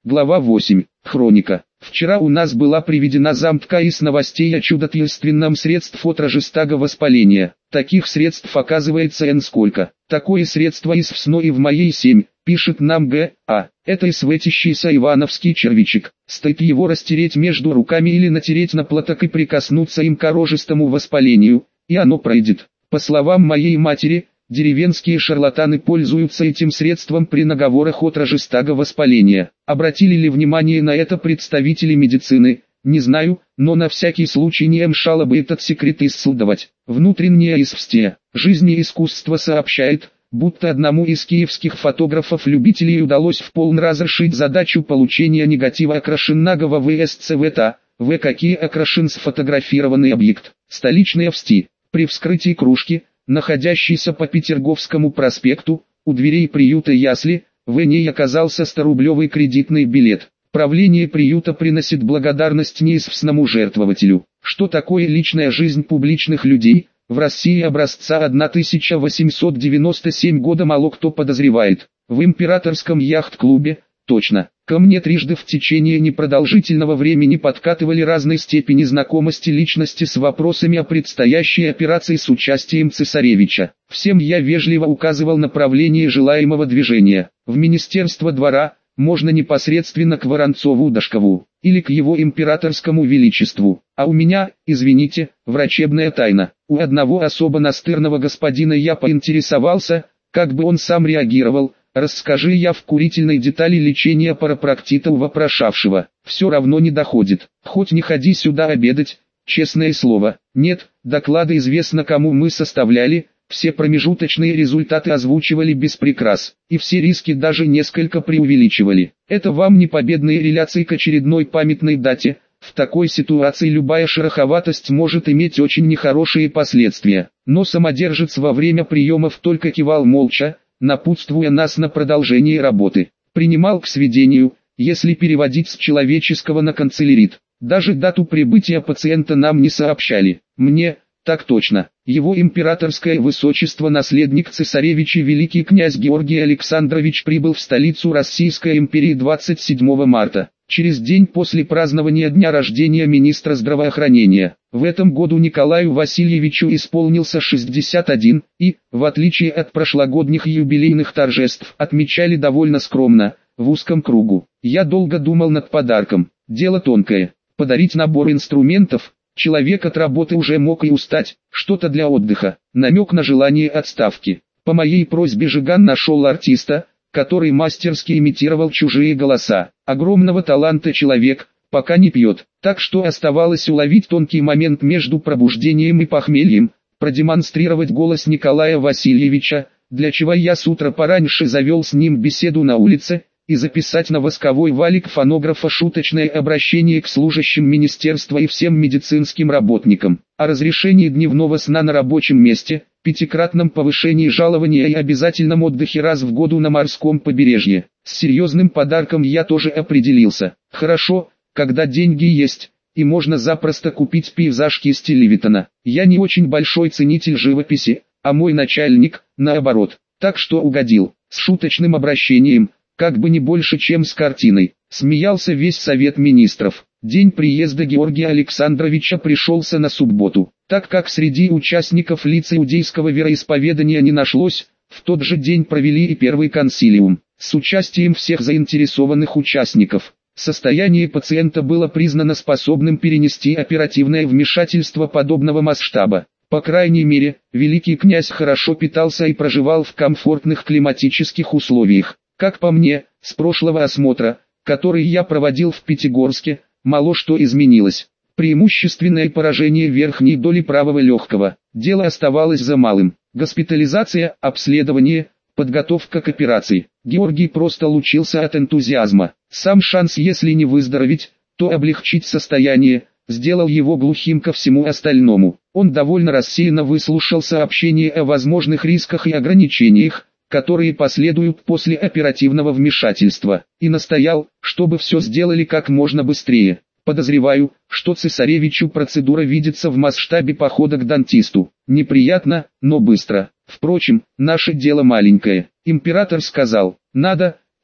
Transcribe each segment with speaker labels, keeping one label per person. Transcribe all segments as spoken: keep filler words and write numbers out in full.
Speaker 1: Глава восемь. Хроника. Вчера у нас была приведена замтка из новостей о чудотворственном средств от рожестага воспаления. Таких средств оказывается н сколько. Такое средство из ВСНО и в моей семь, пишет нам Г. А. Это и светящийся ивановский червячек. Стоит его растереть между руками или натереть на платок и прикоснуться им к рожестому воспалению, и оно пройдет. По словам моей матери, деревенские шарлатаны пользуются этим средством при наговорах от рожестага воспаления. Обратили ли внимание на это представители медицины, не знаю, но на всякий случай не мешало бы этот секрет исследовать. Внутреннее известие. Жизнь и искусство сообщает, будто одному из киевских фотографов-любителей удалось в полн разрешить задачу получения негатива окрашенного в СЦВТ, в какие окрашен сфотографированный объект. Столичные ВСТИ. При вскрытии кружки, находящейся по Петерговскому проспекту, у дверей приюта ясли, в ней оказался сторублевый кредитный билет. Правление приюта приносит благодарность неизвестному жертвователю. Что такое личная жизнь публичных людей, в России образца тысяча восемьсот девяносто седьмого года мало кто подозревает. В императорском яхт-клубе, точно, ко мне трижды в течение непродолжительного времени подкатывали разной степени знакомости личности с вопросами о предстоящей операции с участием цесаревича. Всем я вежливо указывал направление желаемого движения. В Министерство двора, можно непосредственно к Воронцову-Дашкову, или к его императорскому величеству. А у меня, извините, врачебная тайна. У одного особо настырного господина я поинтересовался, как бы он сам реагировал. Расскажи я в курительной детали лечения парапроктита у вопрошавшего. Все равно не доходит. Хоть не ходи сюда обедать, честное слово. Нет, доклады известно кому мы составляли, все промежуточные результаты озвучивали без прикрас, и все риски даже несколько преувеличивали. Это вам не победные реляции к очередной памятной дате. В такой ситуации любая шероховатость может иметь очень нехорошие последствия. Но самодержец во время приемов только кивал молча, напутствуя нас на продолжение работы. Принимал к сведению, если переводить с человеческого на канцелярит. Даже дату прибытия пациента нам не сообщали. Мне, так точно, его императорское высочество наследник цесаревича великий князь Георгий Александрович прибыл в столицу Российской империи двадцать седьмого марта. Через день после празднования дня рождения министра здравоохранения. В этом году Николаю Васильевичу исполнился шестьдесят один, и, в отличие от прошлогодних юбилейных торжеств, отмечали довольно скромно, в узком кругу. Я долго думал над подарком. Дело тонкое. Подарить набор инструментов, человек от работы уже мог и устать, что-то для отдыха, намек на желание отставки. По моей просьбе Жиган нашел артиста, который мастерски имитировал чужие голоса. Огромного таланта человек, пока не пьет, так что оставалось уловить тонкий момент между пробуждением и похмельем, продемонстрировать голос Николая Васильевича, для чего я с утра пораньше завел с ним беседу на улице, и записать на восковой валик фонографа шуточное обращение к служащим министерства и всем медицинским работникам, о разрешении дневного сна на рабочем месте, пятикратном повышении жалования и обязательном отдыхе раз в году на морском побережье. С серьезным подарком я тоже определился. Хорошо, когда деньги есть, и можно запросто купить пейзаж кисти Левитана. Я не очень большой ценитель живописи, а мой начальник, наоборот, так что угодил, с шуточным обращением, как бы не больше, чем с картиной. Смеялся весь совет министров. День приезда Георгия Александровича пришелся на субботу. Так как среди участников лиц иудейского вероисповедания не нашлось, в тот же день провели и первый консилиум, с участием всех заинтересованных участников. Состояние пациента было признано способным перенести оперативное вмешательство подобного масштаба. По крайней мере, великий князь хорошо питался и проживал в комфортных климатических условиях. Как по мне, с прошлого осмотра, который я проводил в Пятигорске, мало что изменилось. Преимущественное поражение верхней доли правого легкого. Дело оставалось за малым. Госпитализация, обследование, подготовка к операции. Георгий просто лучился от энтузиазма. Сам шанс, если не выздороветь, то облегчить состояние, сделал его глухим ко всему остальному. Он довольно рассеянно выслушал сообщения о возможных рисках и ограничениях, которые последуют после оперативного вмешательства, и настоял, чтобы все сделали как можно быстрее. Подозреваю, что цесаревичу процедура видится в масштабе похода к дантисту. Неприятно, но быстро. Впрочем, наше дело маленькое. Император сказал, надо,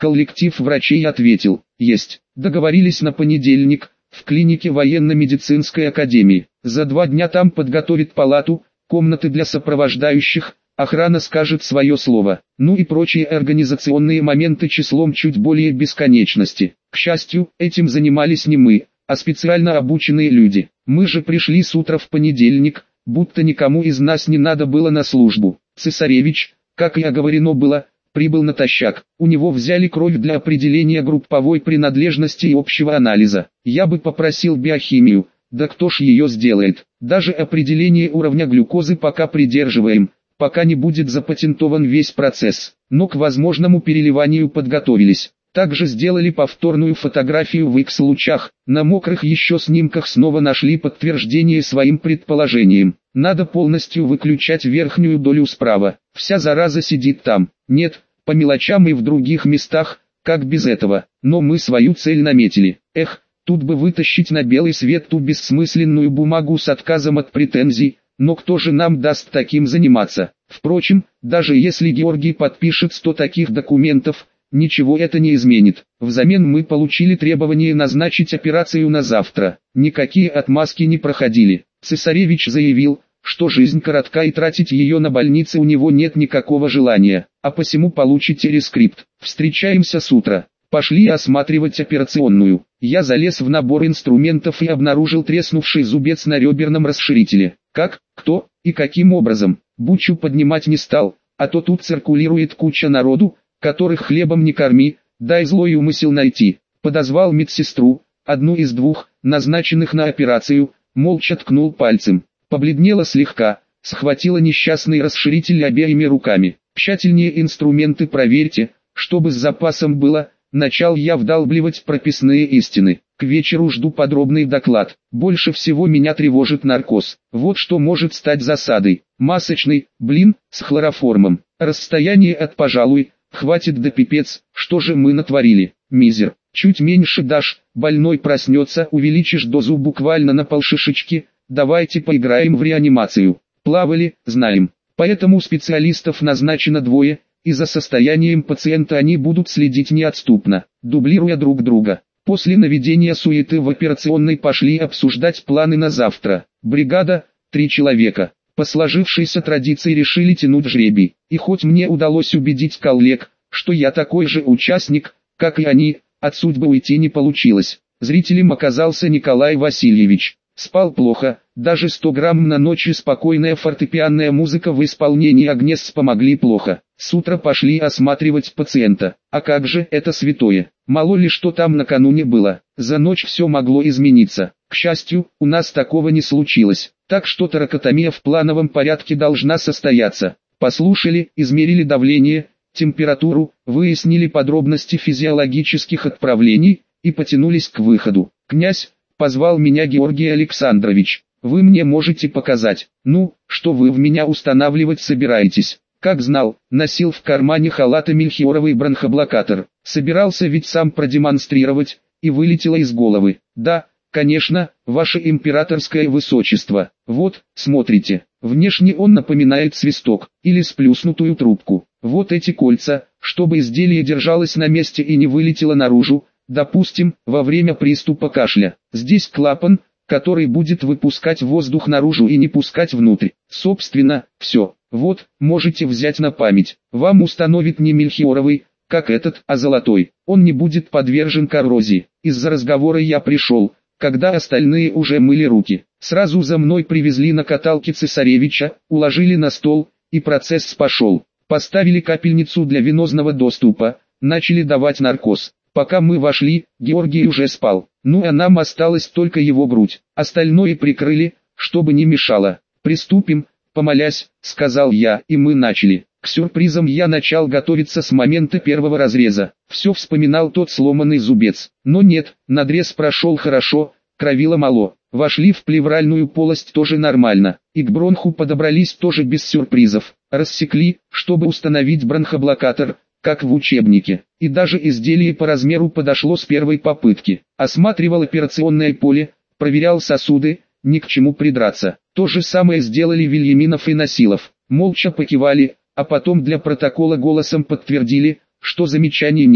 Speaker 1: Коллектив врачей ответил: есть. Договорились на понедельник, в клинике военно-медицинской академии. За два дня там подготовят палату, комнаты для сопровождающих, охрана скажет свое слово, ну и прочие организационные моменты числом чуть более бесконечности. К счастью, этим занимались не мы, а специально обученные люди. Мы же пришли с утра в понедельник, будто никому из нас не надо было на службу. Цесаревич, как и оговорено было, прибыл натощак. У него взяли кровь для определения групповой принадлежности и общего анализа. Я бы попросил биохимию, да кто ж ее сделает. Даже определение уровня глюкозы пока придерживаем, пока не будет запатентован весь процесс. Но к возможному переливанию подготовились. Также сделали повторную фотографию в Икс-лучах. На мокрых еще снимках снова нашли подтверждение своим предположениям. Надо полностью выключать верхнюю долю справа. Вся зараза сидит там. Нет, по мелочам и в других местах, как без этого. Но мы свою цель наметили. Эх, тут бы вытащить на белый свет ту бессмысленную бумагу с отказом от претензий. Но кто же нам даст таким заниматься? Впрочем, даже если Георгий подпишет сто таких документов, ничего это не изменит. Взамен мы получили требование назначить операцию на завтра. Никакие отмазки не проходили. Цесаревич заявил, что жизнь коротка и тратить ее на больницы у него нет никакого желания, а посему получите рескрипт. Встречаемся с утра. Пошли осматривать операционную. Я залез в набор инструментов и обнаружил треснувший зубец на реберном расширителе. Как, кто и каким образом, бучу поднимать не стал, а то тут циркулирует куча народу, которых хлебом не корми, дай злой умысел найти. Подозвал медсестру, одну из двух, назначенных на операцию, молча ткнул пальцем. Побледнела слегка, схватила несчастный расширитель обеими руками. Тщательнее инструменты проверьте, чтобы с запасом было. Начал я вдалбливать прописные истины. К вечеру жду подробный доклад. Больше всего меня тревожит наркоз. Вот что может стать засадой. Масочный, блин, с хлороформом. Расстояние от пожалуй. Хватит да пипец, что же мы натворили, мизер. Чуть меньше дашь, больной проснется, увеличишь дозу буквально на полшишечки. Давайте поиграем в реанимацию. Плавали, знаем. Поэтому специалистов назначено двое, и за состоянием пациента они будут следить неотступно, дублируя друг друга. После наведения суеты в операционной пошли обсуждать планы на завтра. Бригада, три человека. По сложившейся традиции решили тянуть жребий. И хоть мне удалось убедить коллег, что я такой же участник, как и они, от судьбы уйти не получилось. Зрителем оказался Николай Васильевич. Спал плохо, даже сто грамм на ночь и спокойная фортепианная музыка в исполнении Агнес помогли плохо. С утра пошли осматривать пациента. А как же это святое? Мало ли что там накануне было. За ночь все могло измениться. К счастью, у нас такого не случилось. Так что торакотомия в плановом порядке должна состояться. Послушали, измерили давление, температуру, выяснили подробности физиологических отправлений и потянулись к выходу. Князь, позвал меня Георгий Александрович. Вы мне можете показать, ну, что вы в меня устанавливать собираетесь. Как знал, носил в кармане халата мельхиоровый бронхоблокатор. Собирался ведь сам продемонстрировать, и вылетело из головы. Да, конечно, ваше императорское высочество. Вот, смотрите, внешне он напоминает свисток, или сплюснутую трубку. Вот эти кольца, чтобы изделие держалось на месте и не вылетело наружу, допустим, во время приступа кашля. Здесь клапан, который будет выпускать воздух наружу и не пускать внутрь. Собственно, все. Вот, можете взять на память. Вам установит не мельхиоровый, как этот, а золотой. Он не будет подвержен коррозии. Из-за разговора я пришел, когда остальные уже мыли руки. Сразу за мной привезли на каталке цесаревича, уложили на стол, и процесс пошел. Поставили капельницу для венозного доступа, начали давать наркоз. Пока мы вошли, Георгий уже спал. Ну а нам осталась только его грудь. Остальное прикрыли, чтобы не мешало. Приступим, помолясь, сказал я, и мы начали. К сюрпризам я начал готовиться с момента первого разреза. Все вспоминал тот сломанный зубец. Но нет, надрез прошел хорошо, кровило мало. Вошли в плевральную полость тоже нормально. И к бронху подобрались тоже без сюрпризов. Рассекли, чтобы установить бронхоблокатор, как в учебнике. И даже изделие по размеру подошло с первой попытки. Осматривал операционное поле, проверял сосуды, ни к чему придраться. То же самое сделали Вильяминов и Насилов. Молча покивали, а потом для протокола голосом подтвердили, что замечаний нет.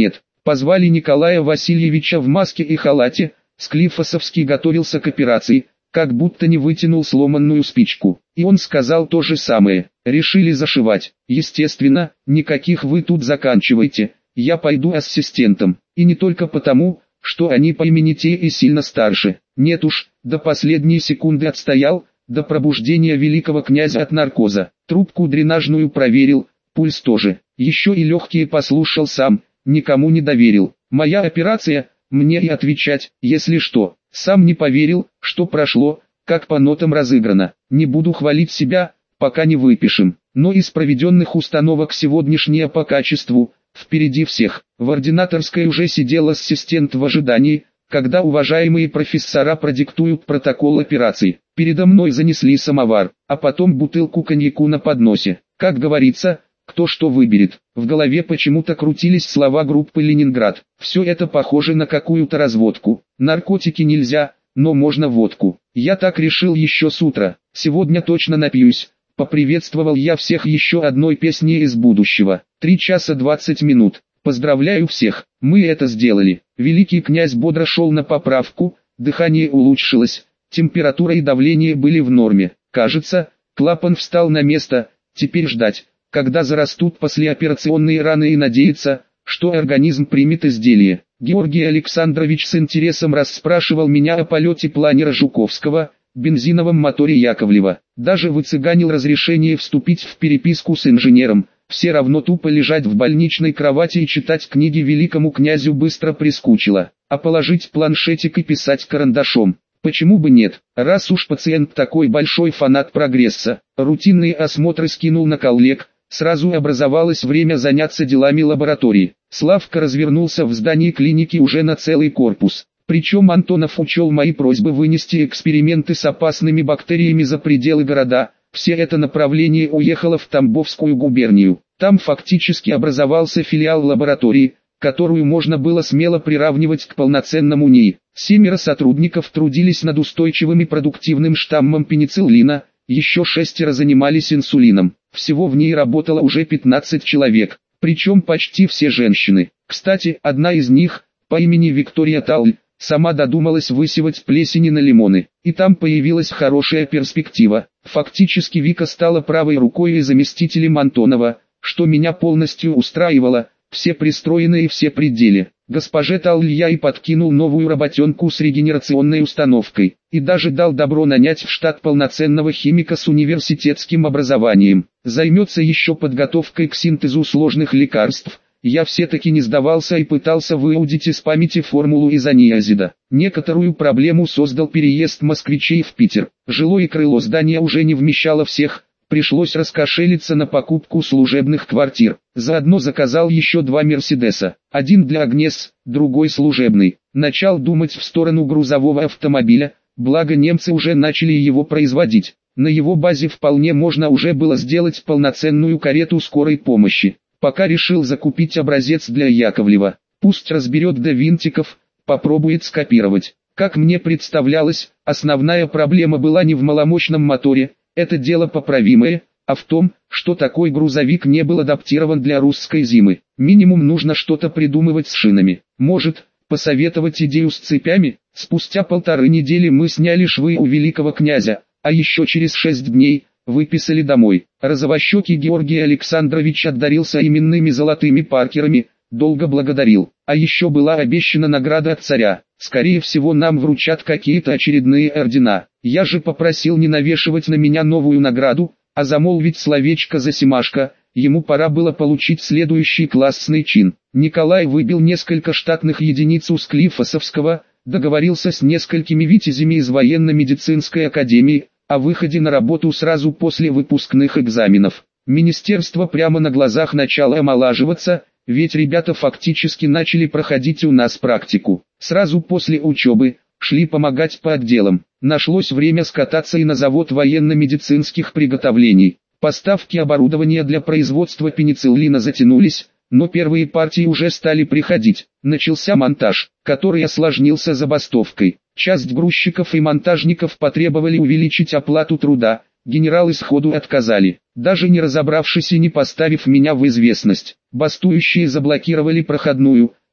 Speaker 1: Позвали Николая Васильевича в маске и халате. Склифосовский готовился к операции, как будто не вытянул сломанную спичку. И он сказал то же самое. Решили зашивать. Естественно, никаких вы тут заканчивайте. Я пойду ассистентом. И не только потому, что они по имени-те и сильно старше. Нет уж, до последней секунды отстоял, до пробуждения великого князя от наркоза. Трубку дренажную проверил, пульс тоже. Еще и легкие послушал сам, никому не доверил. Моя операция, мне и отвечать, если что. Сам не поверил, что прошло, как по нотам разыграно. Не буду хвалить себя, пока не выпишем. Но из проведенных установок сегодняшняя по качеству, впереди всех. В ординаторской уже сидел ассистент в ожидании, когда уважаемые профессора продиктуют протокол операции. Передо мной занесли самовар, а потом бутылку коньяку на подносе. Как говорится, кто что выберет. В голове почему-то крутились слова группы «Ленинград». Все это похоже на какую-то разводку. Наркотики нельзя, но можно водку. Я так решил еще с утра. Сегодня точно напьюсь. Поприветствовал я всех еще одной песней из будущего. Три часа двадцать минут. Поздравляю всех, мы это сделали. Великий князь бодро шел на поправку, дыхание улучшилось, температура и давление были в норме. Кажется, клапан встал на место, теперь ждать, когда зарастут послеоперационные раны, и надеяться, что организм примет изделие. Георгий Александрович с интересом расспрашивал меня о полете планера Жуковского, бензиновом моторе Яковлева. Даже выцыганил разрешение вступить в переписку с инженером. Все равно тупо лежать в больничной кровати и читать книги великому князю быстро прискучило. А положить планшетик и писать карандашом. Почему бы нет, раз уж пациент такой большой фанат прогресса. Рутинные осмотры скинул на коллег. Сразу образовалось время заняться делами лаборатории. Славка развернулся в здании клиники уже на целый корпус. Причем Антонов учел мои просьбы вынести эксперименты с опасными бактериями за пределы города. Все это направление уехало в Тамбовскую губернию. Там фактически образовался филиал лаборатории, которую можно было смело приравнивать к полноценному НИИ. Семеро сотрудников трудились над устойчивым и продуктивным штаммом пенициллина, еще шестеро занимались инсулином. Всего в ней работало уже пятнадцать человек, причем почти все женщины. Кстати, одна из них, по имени Виктория Тауль, сама додумалась высевать плесени на лимоны, и там появилась хорошая перспектива. Фактически Вика стала правой рукой и заместителем Антонова, что меня полностью устраивало, все пристроены и все пределы. Госпоже Тауль я и подкинул новую работенку с регенерационной установкой, и даже дал добро нанять в штат полноценного химика с университетским образованием. Займется еще подготовкой к синтезу сложных лекарств. Я все-таки не сдавался и пытался выудить из памяти формулу изониазида. Некоторую проблему создал переезд москвичей в Питер. Жилое крыло здания уже не вмещало всех, пришлось раскошелиться на покупку служебных квартир. Заодно заказал еще два Мерседеса. Один для Агнес, другой служебный. Начал думать в сторону грузового автомобиля, благо немцы уже начали его производить. На его базе вполне можно уже было сделать полноценную карету скорой помощи. Пока решил закупить образец для Яковлева. Пусть разберет до винтиков, попробует скопировать. Как мне представлялось, основная проблема была не в маломощном моторе, это дело поправимое, а в том, что такой грузовик не был адаптирован для русской зимы. Минимум нужно что-то придумывать с шинами. Может, посоветовать идею с цепями? Спустя полторы недели мы сняли швы у великого князя, а еще через шесть дней выписали домой. Розовощекий Георгий Александрович отдарился именными золотыми паркерами, долго благодарил. А еще была обещана награда от царя. Скорее всего нам вручат какие-то очередные ордена. Я же попросил не навешивать на меня новую награду, а замолвить словечко за Семашко. Ему пора было получить следующий классный чин. Николай выбил несколько штатных единиц у Склифосовского, договорился с несколькими витязями из военно-медицинской академии о выходе на работу сразу после выпускных экзаменов. Министерство прямо на глазах начало омолаживаться, ведь ребята фактически начали проходить у нас практику. Сразу после учебы шли помогать по отделам. Нашлось время скататься и на завод военно-медицинских приготовлений. Поставки оборудования для производства пенициллина затянулись, но первые партии уже стали приходить. Начался монтаж, который осложнился забастовкой. Часть грузчиков и монтажников потребовали увеличить оплату труда, генералы сходу отказали, даже не разобравшись и не поставив меня в известность. Бастующие заблокировали проходную,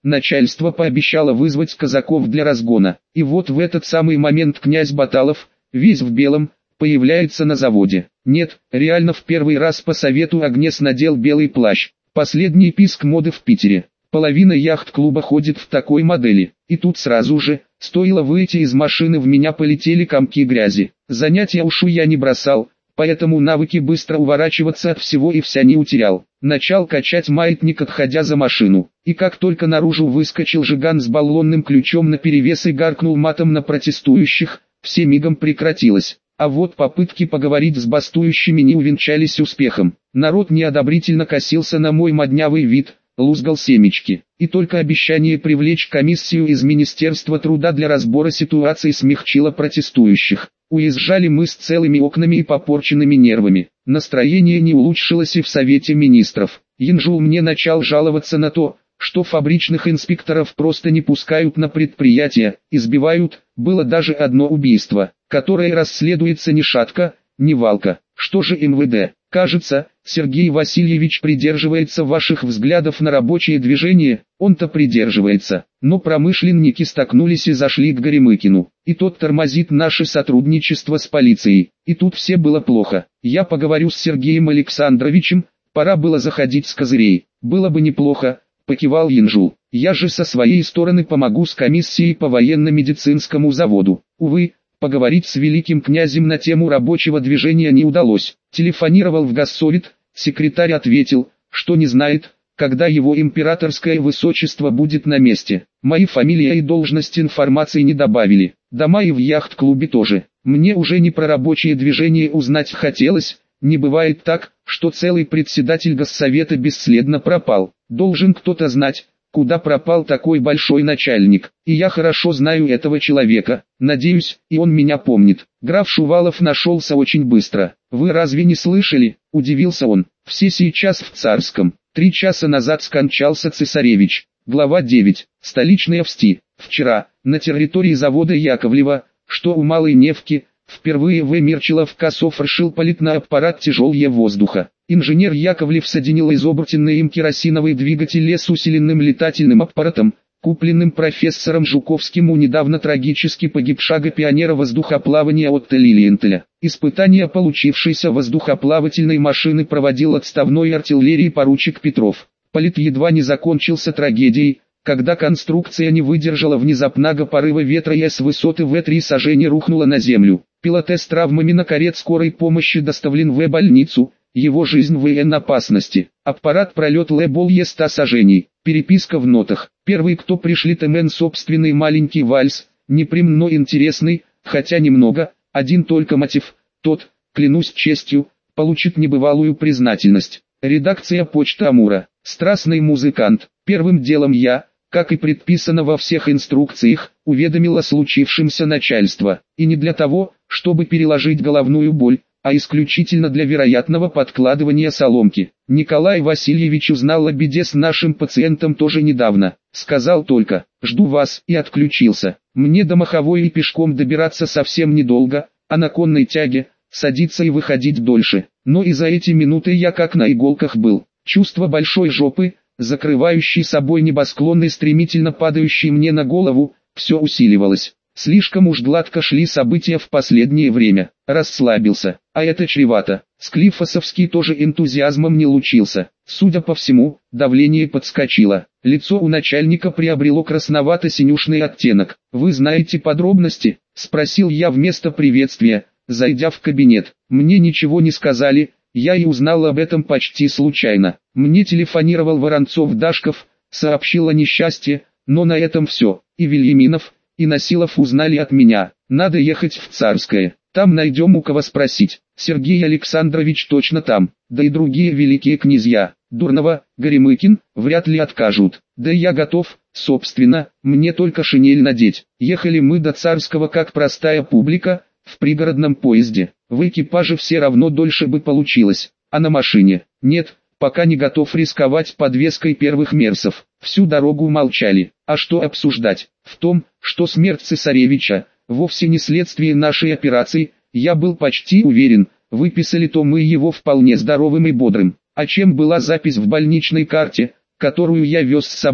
Speaker 1: Начальство пообещало вызвать казаков для разгона. И вот в этот самый момент князь Баталов, весь в белом, появляется на заводе. Нет, реально в первый раз по совету Агнес надел белый плащ. Последний писк моды в Питере. Половина яхт-клуба ходит в такой модели. И тут сразу же, стоило выйти из машины, в меня полетели комки грязи. Занятия ушу я не бросал, поэтому навыки быстро уворачиваться от всего и вся не утерял. Начал качать маятник, отходя за машину. И как только наружу выскочил Жиган с баллонным ключом наперевес и гаркнул матом на протестующих, все мигом прекратилось. А вот попытки поговорить с бастующими не увенчались успехом. Народ неодобрительно косился на мой моднявый вид, лузгал семечки. И только обещание привлечь комиссию из Министерства труда для разбора ситуации смягчило протестующих. Уезжали мы с целыми окнами и попорченными нервами. Настроение не улучшилось и в Совете Министров. Янжул мне начал жаловаться на то, что фабричных инспекторов просто не пускают на предприятия, избивают. Было даже одно убийство, которое расследуется ни шатка, ни валка. Что же эм вэ дэ? Кажется, Сергей Васильевич придерживается ваших взглядов на рабочее движение. Он-то придерживается, но промышленники столкнулись и зашли к Горемыкину. И тот тормозит наше сотрудничество с полицией. И тут все было плохо. Я поговорю с Сергеем Александровичем, пора было заходить с козырей. Было бы неплохо, покивал Янжул. Я же со своей стороны помогу с комиссией по военно-медицинскому заводу. Увы, поговорить с великим князем на тему рабочего движения не удалось. Телефонировал в Госсовет, секретарь ответил, что не знает, когда его императорское высочество будет на месте. Мои фамилия и должность информации не добавили. Дома и в яхт-клубе тоже. Мне уже не про рабочее движение узнать хотелось. Не бывает так, что целый председатель Госсовета бесследно пропал. Должен кто-то знать, куда пропал такой большой начальник. И я хорошо знаю этого человека. Надеюсь, и он меня помнит. Граф Шувалов нашелся очень быстро. Вы разве не слышали? Удивился он. Все сейчас в Царском. Три часа назад скончался цесаревич. Глава девять. Столичные Овсти. Вчера, на территории завода Яковлева, что у Малой Невки, впервые В. Мирчилов-Косов решил полетный аппарат тяжелее воздуха. Инженер Яковлев соединил изобретенный им керосиновый двигатель с усиленным летательным аппаратом, купленным профессором Жуковским у недавно трагически погибшего пионера воздухоплавания Отто Лилиенталя. Испытания получившейся воздухоплавательной машины проводил отставной артиллерии поручик Петров. Полет едва не закончился трагедией, когда конструкция не выдержала внезапного порыва ветра и с высоты В три сажений рухнула на землю. Пилот с травмами на карете скорой помощи доставлен в больницу, его жизнь в военной опасности. Аппарат пролет Л Е ста сажений. Переписка в нотах. Первый, кто пришлет МН собственный маленький вальс, не прям, но интересный, хотя немного, один только мотив, тот, клянусь честью, получит небывалую признательность. Редакция Почта Амура. Страстный музыкант. Первым делом я, как и предписано во всех инструкциях, уведомил о случившемся начальство. И не для того, чтобы переложить головную боль, а исключительно для вероятного подкладывания соломки. Николай Васильевич узнал о беде с нашим пациентом тоже недавно. Сказал только «жду вас» и отключился. Мне до Маховой и пешком добираться совсем недолго, а на конной тяге садиться и выходить дольше. Но и за эти минуты я как на иголках был. Чувство большой жопы, закрывающей собой небосклон и стремительно падающей мне на голову, все усиливалось. Слишком уж гладко шли события в последнее время. Расслабился, а это чревато. Склифосовский тоже энтузиазмом не лучился. Судя по всему, давление подскочило. Лицо у начальника приобрело красновато-синюшный оттенок. «Вы знаете подробности?» – спросил я вместо приветствия, зайдя в кабинет. Мне ничего не сказали, я и узнал об этом почти случайно. Мне телефонировал Воронцов-Дашков, сообщил о несчастье, но на этом все. И Вильяминов, и Насилов узнали от меня. Надо ехать в Царское. Там найдем у кого спросить. Сергей Александрович точно там, да и другие великие князья. Дурнова, Горемыкин, вряд ли откажут. Да я готов, собственно, мне только шинель надеть. Ехали мы до Царского как простая публика, в пригородном поезде. В экипаже все равно дольше бы получилось, а на машине нет. Пока не готов рисковать подвеской первых мерсов. Всю дорогу молчали. А что обсуждать? В том, что смерть цесаревича вовсе не следствие нашей операции, я был почти уверен. Выписали-то мы его вполне здоровым и бодрым. А чем была запись в больничной карте, которую я вез с собой?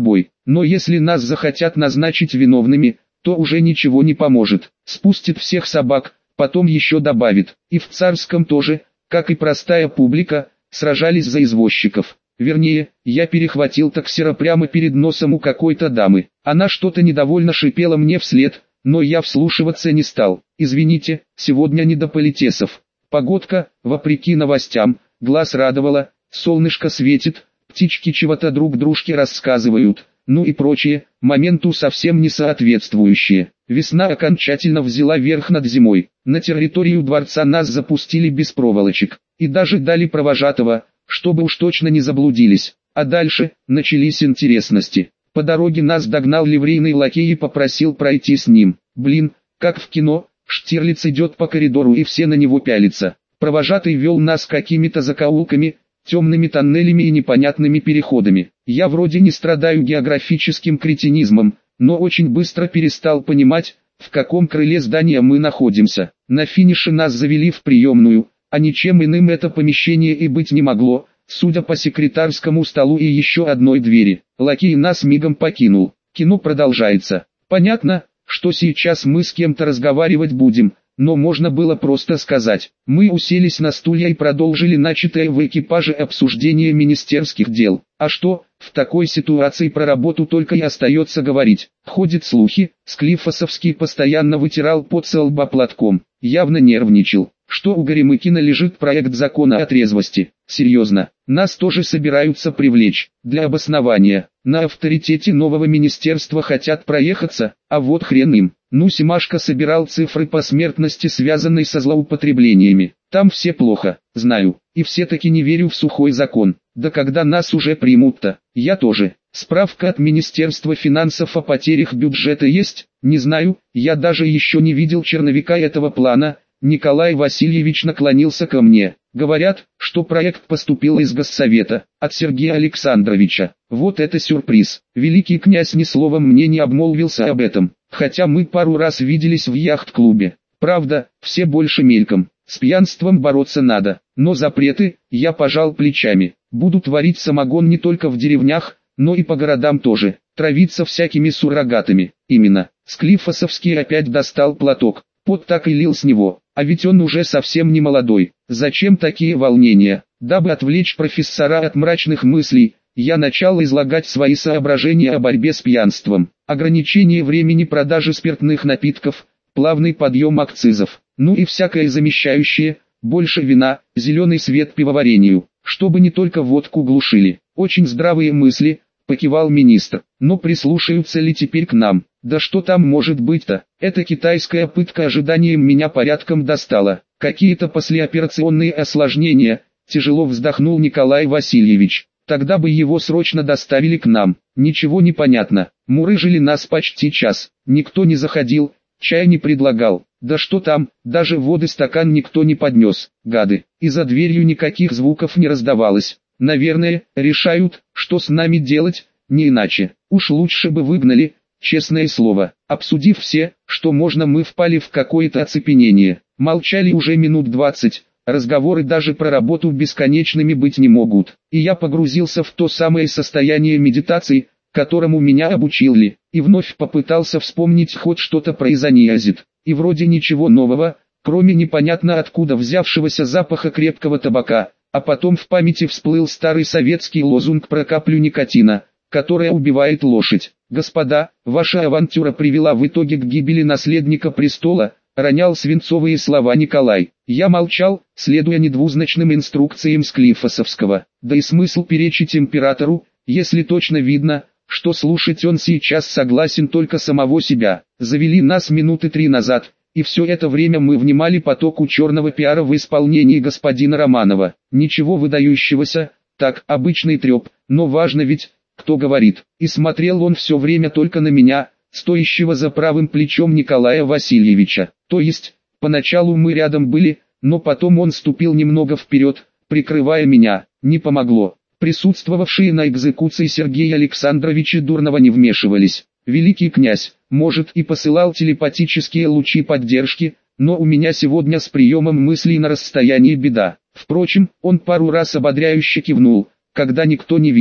Speaker 1: но если нас захотят назначить виновными, то уже ничего не поможет. Спустит всех собак, потом еще добавит, и в Царском тоже, как и простая публика, сражались за извозчиков. Вернее, я перехватил таксера прямо перед носом у какой-то дамы. Она что-то недовольно шипела мне вслед, но я вслушиваться не стал. Извините, сегодня не до политесов. Погодка, вопреки новостям, глаз радовала, солнышко светит, птички чего-то друг дружке рассказывают, ну и прочее, моменту совсем не соответствующее. Весна окончательно взяла верх над зимой. На территорию дворца нас запустили без проволочек, и даже дали провожатого, чтобы уж точно не заблудились. А дальше начались интересности. По дороге нас догнал ливрейный лакей и попросил пройти с ним. Блин, как в кино, Штирлиц идет по коридору и все на него пялятся. Провожатый вел нас какими-то закоулками, темными тоннелями и непонятными переходами. Я вроде не страдаю географическим кретинизмом, но очень быстро перестал понимать, в каком крыле здания мы находимся. На финише нас завели в приемную, а ничем иным это помещение и быть не могло, судя по секретарскому столу и еще одной двери. Лакей нас мигом покинул. Кино продолжается. Понятно, что сейчас мы с кем-то разговаривать будем, но можно было просто сказать. Мы уселись на стулья и продолжили начатое в экипаже обсуждение министерских дел. А что, в такой ситуации про работу только и остается говорить. Ходят слухи, Склифосовский постоянно вытирал пот со лба платком, явно нервничал, что у Горемыкина лежит проект закона о трезвости. Серьезно, нас тоже собираются привлечь, для обоснования. На авторитете нового министерства хотят проехаться, а вот хрен им. Ну Семашко собирал цифры по смертности, связанной со злоупотреблениями. Там все плохо, знаю, и все-таки не верю в сухой закон. Да когда нас уже примут-то? Я тоже. Справка от Министерства финансов о потерях бюджета есть? Не знаю, я даже еще не видел черновика этого плана. Николай Васильевич наклонился ко мне. Говорят, что проект поступил из Госсовета, от Сергея Александровича. Вот это сюрприз. Великий князь ни словом мне не обмолвился об этом, хотя мы пару раз виделись в яхт-клубе. Правда, все больше мельком. С пьянством бороться надо, но запреты, я пожал плечами. Будут варить самогон не только в деревнях, но и по городам тоже. Травиться всякими суррогатами. Именно. Склифосовский опять достал платок. Пот так и лил с него, а ведь он уже совсем не молодой. Зачем такие волнения? Дабы отвлечь профессора от мрачных мыслей, я начал излагать свои соображения о борьбе с пьянством, ограничение времени продажи спиртных напитков, плавный подъем акцизов, ну и всякое замещающее, больше вина, зеленый свет пивоварению, чтобы не только водку глушили. Очень здравые мысли, покивал министр, но прислушаются ли теперь к нам? Да что там может быть-то? Эта китайская пытка ожиданием меня порядком достала. Какие-то послеоперационные осложнения, тяжело вздохнул Николай Васильевич. Тогда бы его срочно доставили к нам. Ничего не понятно. Мурыжили нас почти час. Никто не заходил, чай не предлагал. Да что там, даже воды стакан никто не поднес. Гады. И за дверью никаких звуков не раздавалось. Наверное, решают, что с нами делать, не иначе. Уж лучше бы выгнали. Честное слово, обсудив все, что можно, мы впали в какое-то оцепенение. Молчали уже минут двадцать, разговоры даже про работу бесконечными быть не могут. И я погрузился в то самое состояние медитации, которому меня обучили, и вновь попытался вспомнить хоть что-то про изониазид. И вроде ничего нового, кроме непонятно откуда взявшегося запаха крепкого табака, а потом в памяти всплыл старый советский лозунг про каплю никотина, которая убивает лошадь. «Господа, ваша авантюра привела в итоге к гибели наследника престола», ронял свинцовые слова Николай. Я молчал, следуя недвузначным инструкциям Склифосовского. Да и смысл перечить императору, если точно видно, что слушать он сейчас согласен только самого себя. Завели нас минуты три назад, и все это время мы внимали потоку черного пиара в исполнении господина Романова. Ничего выдающегося, так, обычный треп, но важно ведь, кто говорит. И смотрел он все время только на меня, стоящего за правым плечом Николая Васильевича. То есть, поначалу мы рядом были, но потом он ступил немного вперед, прикрывая меня. Не помогло. Присутствовавшие на экзекуции Сергея Александровича Дурнова не вмешивались. Великий князь, может, и посылал телепатические лучи поддержки, но у меня сегодня с приемом мыслей на расстоянии беда. Впрочем, он пару раз ободряюще кивнул, когда никто не видел.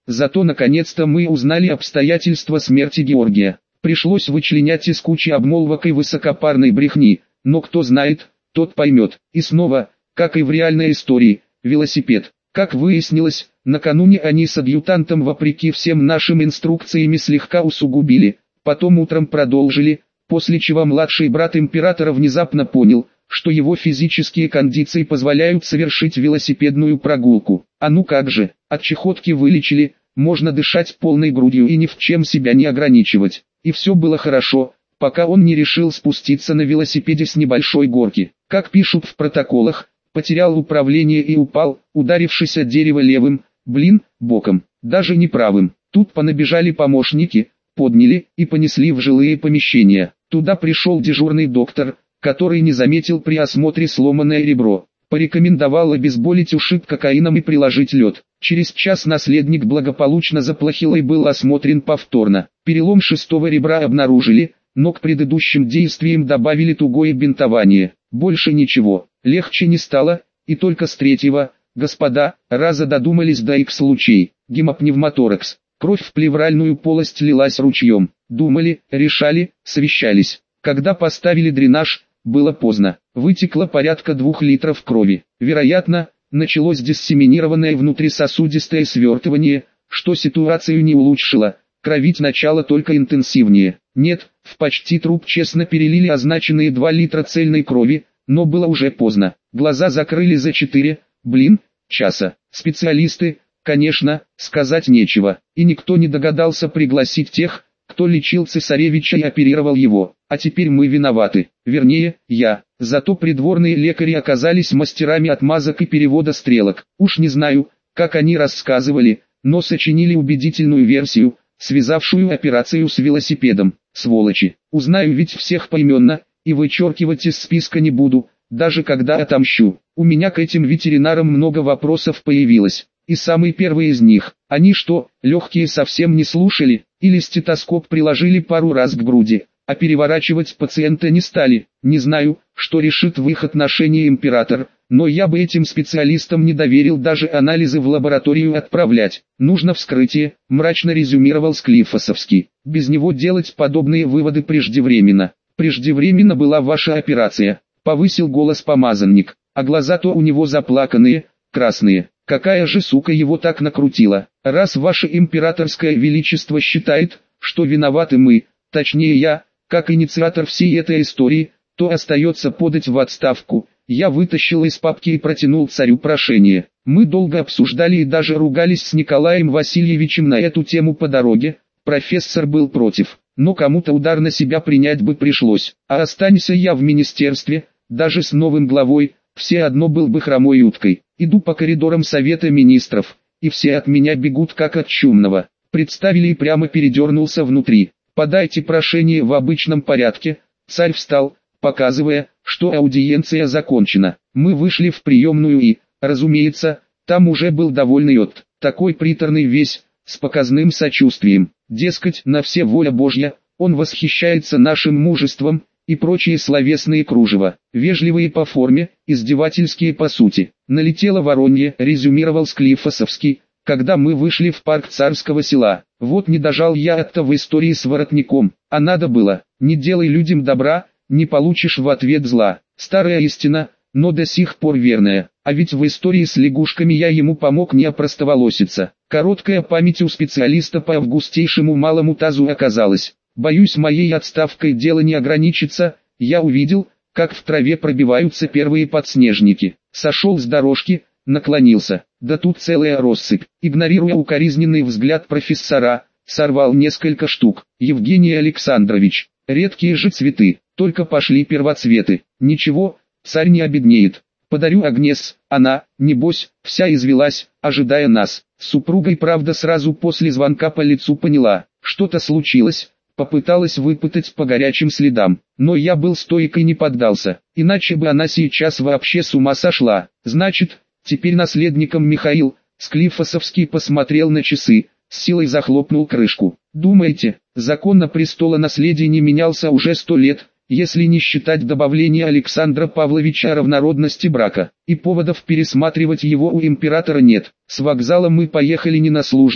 Speaker 1: Зато наконец-то мы узнали обстоятельства смерти Георгия. Пришлось вычленять из кучи обмолвок и высокопарной брехни, но кто знает, тот поймет. И снова, как и в реальной истории, велосипед. Как выяснилось, накануне они с адъютантом вопреки всем нашим инструкциям слегка усугубили, потом утром продолжили, после чего младший брат императора внезапно понял, что его физические кондиции позволяют совершить велосипедную прогулку. А ну как же, от чехотки вылечили, можно дышать полной грудью и ни в чем себя не ограничивать. И все было хорошо, пока он не решил спуститься на велосипеде с небольшой горки. Как пишут в протоколах, потерял управление и упал, ударившись о дерево левым, блин, боком, даже не правым. Тут понабежали помощники, подняли и понесли в жилые помещения. Туда пришел дежурный доктор, который не заметил при осмотре сломанное ребро. Порекомендовал обезболить ушиб кокаином и приложить лед. Через час наследник благополучно заплохел и был осмотрен повторно. Перелом шестого ребра обнаружили, но к предыдущим действиям добавили тугое бинтование. Больше ничего. Легче не стало, и только с третьего, господа, раза додумались до икс-лучей. Гемопневмоторакс. Кровь в плевральную полость лилась ручьем. Думали, решали, совещались. Когда поставили дренаж, было поздно. Вытекло порядка двух литров крови. Вероятно, началось диссеминированное внутрисосудистое свертывание, что ситуацию не улучшило. Кровить начало только интенсивнее. Нет, в почти труп честно перелили означенные два литра цельной крови, но было уже поздно. Глаза закрыли за четыре, блин, часа. Специалисты, конечно, сказать нечего. И никто не догадался пригласить тех, кто лечил цесаревича и оперировал его. А теперь мы виноваты. Вернее, я. Зато придворные лекари оказались мастерами отмазок и перевода стрелок. Уж не знаю, как они рассказывали, но сочинили убедительную версию, связавшую операцию с велосипедом. Сволочи. Узнаю ведь всех поименно, и вычеркивать из списка не буду, даже когда отомщу. У меня к этим ветеринарам много вопросов появилось. И самый первый из них, они что, легкие совсем не слушали, или стетоскоп приложили пару раз к груди, а переворачивать пациента не стали. Не знаю, что решит в их отношении император, но я бы этим специалистам не доверил даже анализы в лабораторию отправлять. Нужно вскрытие, мрачно резюмировал Склифосовский. Без него делать подобные выводы преждевременно. Преждевременно была ваша операция, повысил голос помазанник, а глаза-то у него заплаканные, красные. Какая же сука его так накрутила? Раз ваше императорское величество считает, что виноваты мы, точнее я, как инициатор всей этой истории, то остается подать в отставку. Я вытащил из папки и протянул царю прошение. Мы долго обсуждали и даже ругались с Николаем Васильевичем на эту тему по дороге. Профессор был против, но кому-то удар на себя принять бы пришлось. А останься я в министерстве, даже с новым главой, все одно был бы хромой уткой. Иду по коридорам Совета Министров, и все от меня бегут как от чумного. Представили и прямо передернулся внутри. Подайте прошение в обычном порядке. Царь встал, показывая, что аудиенция закончена. Мы вышли в приемную и, разумеется, там уже был довольный от, такой приторный весь, с показным сочувствием. Дескать, на все воля Божья, он восхищается нашим мужеством, и прочие словесные кружева, вежливые по форме, издевательские по сути. Налетело воронье, резюмировал Склифосовский, когда мы вышли в парк Царского Села. Вот не дожал я это в истории с воротником, а надо было. Не делай людям добра, не получишь в ответ зла. Старая истина, но до сих пор верная. А ведь в истории с лягушками я ему помог не опростоволоситься. Короткая память у специалиста по августейшему малому тазу оказалась. Боюсь, моей отставкой дело не ограничится. Я увидел, как в траве пробиваются первые подснежники. Сошел с дорожки, наклонился. Да тут целая россыпь. Игнорируя укоризненный взгляд профессора, сорвал несколько штук. Евгений Александрович, редкие же цветы, только пошли первоцветы. Ничего, царь не обеднеет. Подарю Агнес, она, небось, вся извелась, ожидая нас. Супругой, правда, сразу после звонка по лицу поняла, что-то случилось. Попыталась выпытать по горячим следам, но я был стойк и не поддался, иначе бы она сейчас вообще с ума сошла. Значит, теперь наследником Михаил. Склифосовский посмотрел на часы, с силой захлопнул крышку. Думаете, закон на престолонаследие не менялся уже сто лет, если не считать добавления Александра Павловича о равнородности брака, и поводов пересматривать его у императора нет. С вокзала мы поехали не на службу,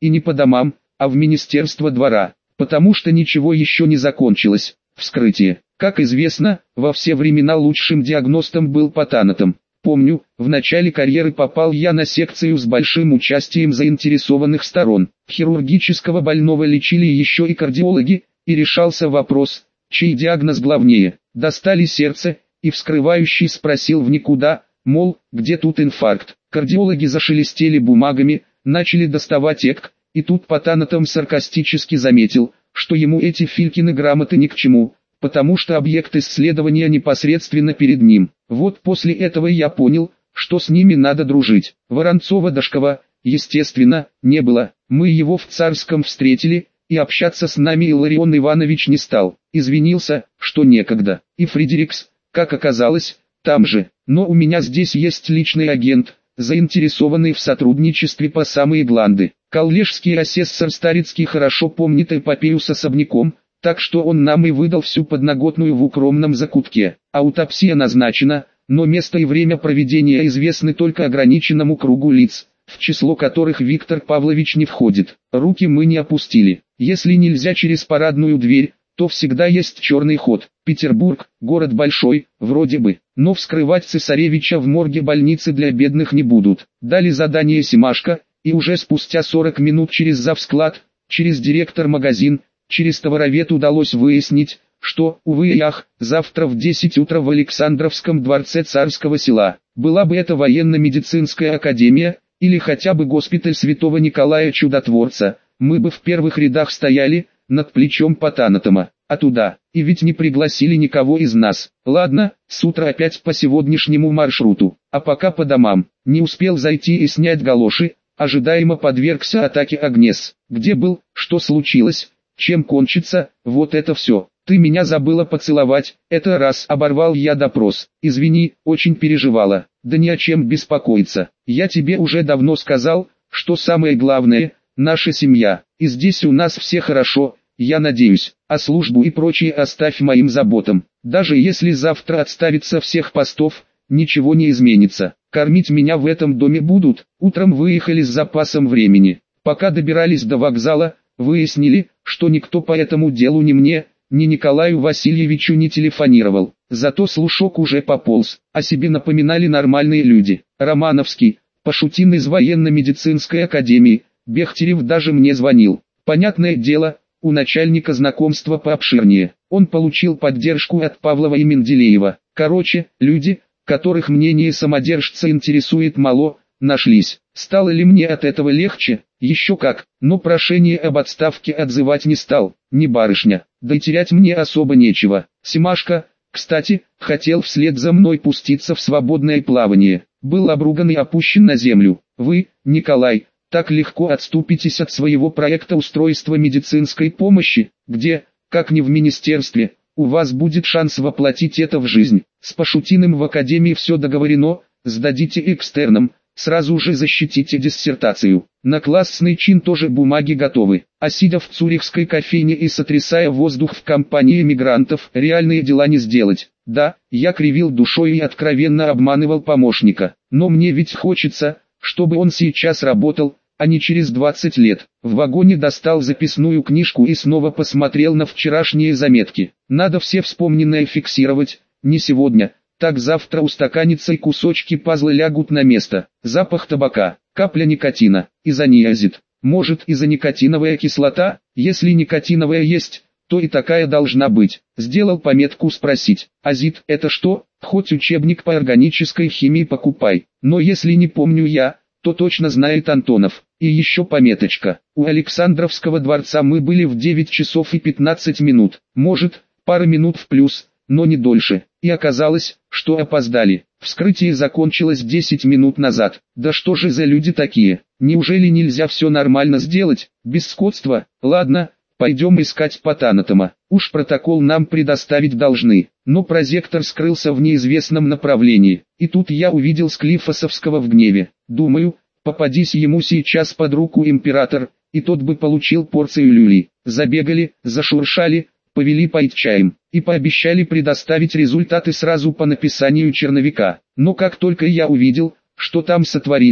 Speaker 1: и не по домам, а в Министерство двора, потому что ничего еще не закончилось. Вскрытие. Как известно, во все времена лучшим диагностом был патанатом. Помню, в начале карьеры попал я на секцию с большим участием заинтересованных сторон. Хирургического больного лечили еще и кардиологи, и решался вопрос, чей диагноз главнее. Достали сердце, и вскрывающий спросил в никуда, мол, где тут инфаркт. Кардиологи зашелестели бумагами, начали доставать ЭКГ, и тут патанатом саркастически заметил, что ему эти Филькины грамоты ни к чему, потому что объект исследования непосредственно перед ним. Вот после этого я понял, что с ними надо дружить. Воронцова-Дашкова, естественно, не было. Мы его в Царском встретили, и общаться с нами Илларион Иванович не стал. Извинился, что некогда. И Фредерикс, как оказалось, там же. Но у меня здесь есть личный агент, заинтересованный в сотрудничестве по самые гланды. Коллежский асессор Старицкий хорошо помнит эпопею с особняком, так что он нам и выдал всю подноготную в укромном закутке. Аутопсия назначена, но место и время проведения известны только ограниченному кругу лиц, в число которых Виктор Павлович не входит. Руки мы не опустили. Если нельзя через парадную дверь, то всегда есть черный ход. Петербург, город большой, вроде бы, но вскрывать цесаревича в морге больницы для бедных не будут. Дали задание Семашко, и уже спустя сорок минут через завсклад, через директор-магазин, через товаровед удалось выяснить, что, увы и ах, завтра в десять утра в Александровском дворце Царского Села. Была бы это военно-медицинская академия, или хотя бы госпиталь святого Николая Чудотворца, мы бы в первых рядах стояли, над плечом патанатома. А туда, и ведь не пригласили никого из нас. Ладно, с утра опять по сегодняшнему маршруту, а пока по домам. Не успел зайти и снять галоши, ожидаемо подвергся атаке Агнес. Где был, что случилось, чем кончится, вот это все. Ты меня забыла поцеловать, это раз. Оборвал я допрос. Извини, очень переживала. Да ни о чем беспокоиться. Я тебе уже давно сказал, что самое главное – наша семья. И здесь у нас все хорошо, я надеюсь. А службу и прочее оставь моим заботам. Даже если завтра отставится всех постов, ничего не изменится. Кормить меня в этом доме будут. Утром выехали с запасом времени. Пока добирались до вокзала, выяснили, что никто по этому делу ни мне, ни Николаю Васильевичу не телефонировал. Зато слушок уже пополз. О себе напоминали нормальные люди. Романовский, Пашутин из военно-медицинской академии, Бехтерев даже мне звонил. Понятное дело, у начальника знакомства пообширнее. Он получил поддержку от Павлова и Менделеева. Короче, люди, которых мнение самодержца интересует мало, нашлись. Стало ли мне от этого легче? Еще как, но прошение об отставке отзывать не стал, не барышня, да и терять мне особо нечего. Семашко, кстати, хотел вслед за мной пуститься в свободное плавание, был обруган и опущен на землю. Вы, Николай, так легко отступитесь от своего проекта устройства медицинской помощи, где, как ни в министерстве, у вас будет шанс воплотить это в жизнь. С Пашутиным в академии все договорено, сдадите экстерном, сразу же защитите диссертацию. На классный чин тоже бумаги готовы. А сидя в цюрихской кофейне и сотрясая воздух в компании эмигрантов, реальные дела не сделать. Да, я кривил душой и откровенно обманывал помощника. Но мне ведь хочется, чтобы он сейчас работал, а не через двадцать лет. В вагоне достал записную книжку и снова посмотрел на вчерашние заметки. Надо все вспомненное фиксировать, не сегодня, так завтра устаканится и кусочки пазла лягут на место. Запах табака, капля никотина, изониазид. Может, изоникотиновая кислота? Если никотиновая есть, то и такая должна быть. Сделал пометку спросить. Азид, это что? Хоть учебник по органической химии покупай. Но если не помню я, то точно знает Антонов. И еще пометочка. У Александровского дворца мы были в девять часов и пятнадцать минут. Может, пара минут в плюс, но не дольше. И оказалось, что опоздали. Вскрытие закончилось десять минут назад. Да что же за люди такие? Неужели нельзя все нормально сделать, без скотства? Ладно, пойдем искать патанатома. Уж протокол нам предоставить должны. Но прозектор скрылся в неизвестном направлении. И тут я увидел Склифосовского в гневе. Думаю, попадись ему сейчас под руку император, и тот бы получил порцию люли. Забегали, зашуршали, повели пить чаем, и пообещали предоставить результаты сразу по написанию черновика. Но как только я увидел, что там сотворили,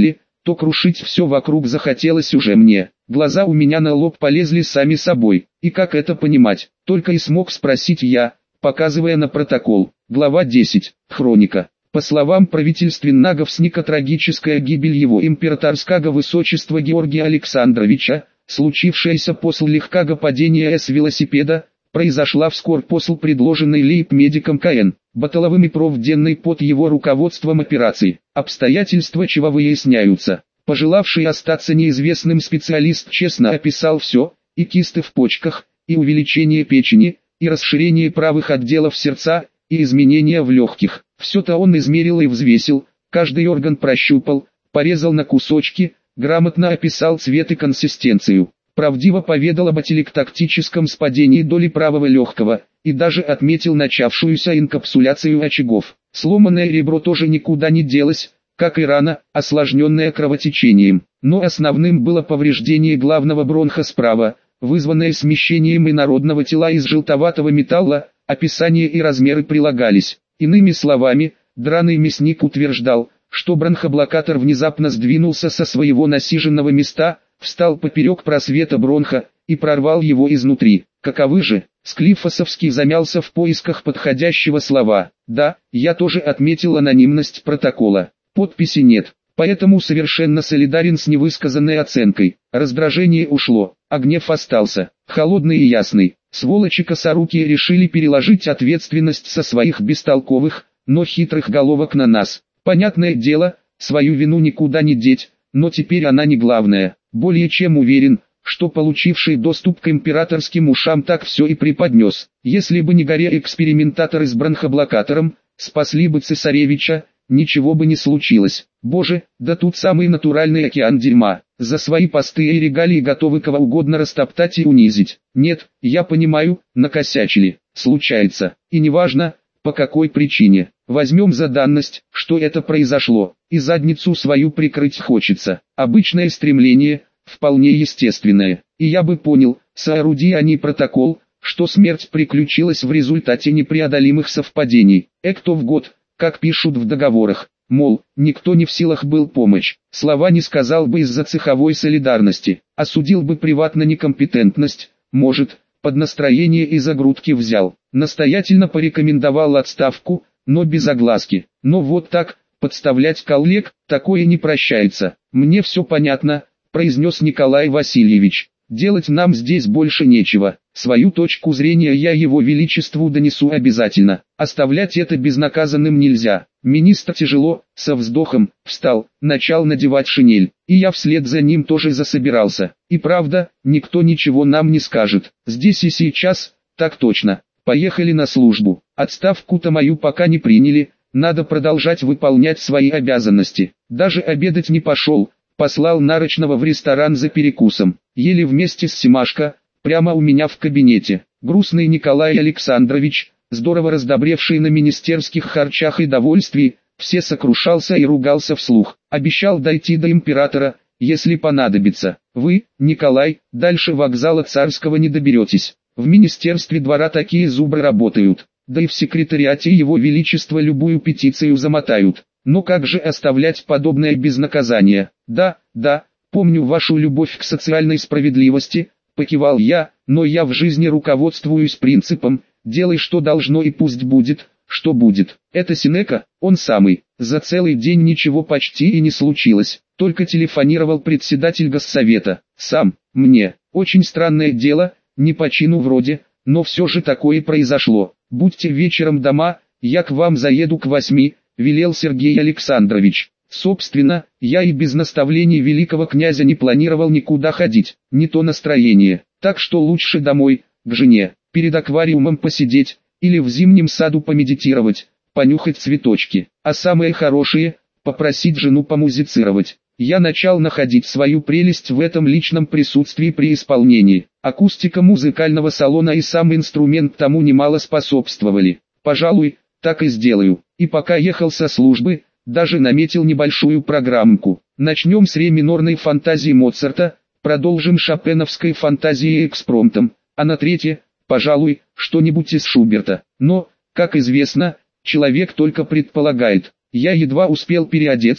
Speaker 1: то крушить все вокруг захотелось уже мне. Глаза у меня на лоб полезли сами собой. И как это понимать? Только и смог спросить я, показывая на протокол. Глава десять. Хроника. По словам правительственного вестника, трагическая гибель его императорского высочества Георгия Александровича, случившаяся после легкого падения с велосипеда, произошла вскоре после предложенной лейб-медиком КН, Баталовым и проведенной под его руководством операции. Обстоятельства чего выясняются. Пожелавший остаться неизвестным специалист честно описал все, и кисты в почках, и увеличение печени, и расширение правых отделов сердца, и изменения в легких. Все-то он измерил и взвесил, каждый орган прощупал, порезал на кусочки, грамотно описал цвет и консистенцию. Правдиво поведал об ателектактическом спадении доли правого легкого, и даже отметил начавшуюся инкапсуляцию очагов. Сломанное ребро тоже никуда не делось, как и рана, осложненная кровотечением. Но основным было повреждение главного бронха справа, вызванное смещением инородного тела из желтоватого металла. Описание и размеры прилагались. Иными словами, драный мясник утверждал, что бронхоблокатор внезапно сдвинулся со своего насиженного места, встал поперек просвета бронха и прорвал его изнутри. Каковы же? Склифосовский замялся в поисках подходящего слова. Да, я тоже отметил анонимность протокола. Подписи нет, поэтому совершенно солидарен с невысказанной оценкой. Раздражение ушло, а гнев остался, холодный и ясный. Сволочи косорукие решили переложить ответственность со своих бестолковых, но хитрых головок на нас. Понятное дело, свою вину никуда не деть, но теперь она не главная. Более чем уверен, что получивший доступ к императорским ушам так все и преподнес. Если бы не горе-экспериментаторы с бронхоблокатором, спасли бы цесаревича, ничего бы не случилось. Боже, да тут самый натуральный океан дерьма. За свои посты и регалии готовы кого угодно растоптать и унизить. Нет, я понимаю, накосячили. Случается. И неважно, по какой причине. Возьмем за данность, что это произошло. И задницу свою прикрыть хочется. Обычное стремление, вполне естественное. И я бы понял, сооруди они протокол, что смерть приключилась в результате непреодолимых совпадений. Экто в год, как пишут в договорах. Мол, никто не в силах был помочь. Слова не сказал бы из-за цеховой солидарности. Осудил бы приватно некомпетентность, может, под настроение из-за грудки взял. Настоятельно порекомендовал отставку, но без огласки. Но вот так, подставлять коллег, такое не прощается. Мне все понятно, произнес Николай Васильевич. Делать нам здесь больше нечего. Свою точку зрения я его величеству донесу обязательно. Оставлять это безнаказанным нельзя. Министр тяжело, со вздохом, встал, начал надевать шинель. И я вслед за ним тоже засобирался. И правда, никто ничего нам не скажет. Здесь и сейчас, так точно. Поехали на службу. Отставку-то мою пока не приняли. Надо продолжать выполнять свои обязанности. Даже обедать не пошел. Послал Нарочного в ресторан за перекусом. Ели вместе с Семашко, прямо у меня в кабинете. Грустный Николай Александрович, здорово раздобревший на министерских харчах и довольствии, все сокрушался и ругался вслух. Обещал дойти до императора, если понадобится. Вы, Николай, дальше вокзала Царского не доберетесь. В министерстве двора такие зубры работают. Да и в секретариате его величества любую петицию замотают. Но как же оставлять подобное без наказания? Да, да, помню вашу любовь к социальной справедливости, покивал я, но я в жизни руководствуюсь принципом, делай что должно и пусть будет, что будет. Это Сенека, он самый. За целый день ничего почти и не случилось, только телефонировал председатель госсовета. Сам, мне, очень странное дело, не по чину вроде, но все же такое произошло. Будьте вечером дома, я к вам заеду к восьми, велел Сергей Александрович. Собственно, я и без наставлений великого князя не планировал никуда ходить, не то настроение, так что лучше домой, к жене, перед аквариумом посидеть, или в зимнем саду помедитировать, понюхать цветочки, а самое хорошее, попросить жену помузицировать. Я начал находить свою прелесть в этом личном присутствии при исполнении. Акустика музыкального салона и сам инструмент тому немало способствовали. Пожалуй, так и сделаю. И пока ехал со службы, даже наметил небольшую программку. Начнем с ре минорной фантазии Моцарта, продолжим шопеновской фантазией экспромтом, а на третье, пожалуй, что-нибудь из Шуберта. Но, как известно, человек только предполагает. Я едва успел переодеться,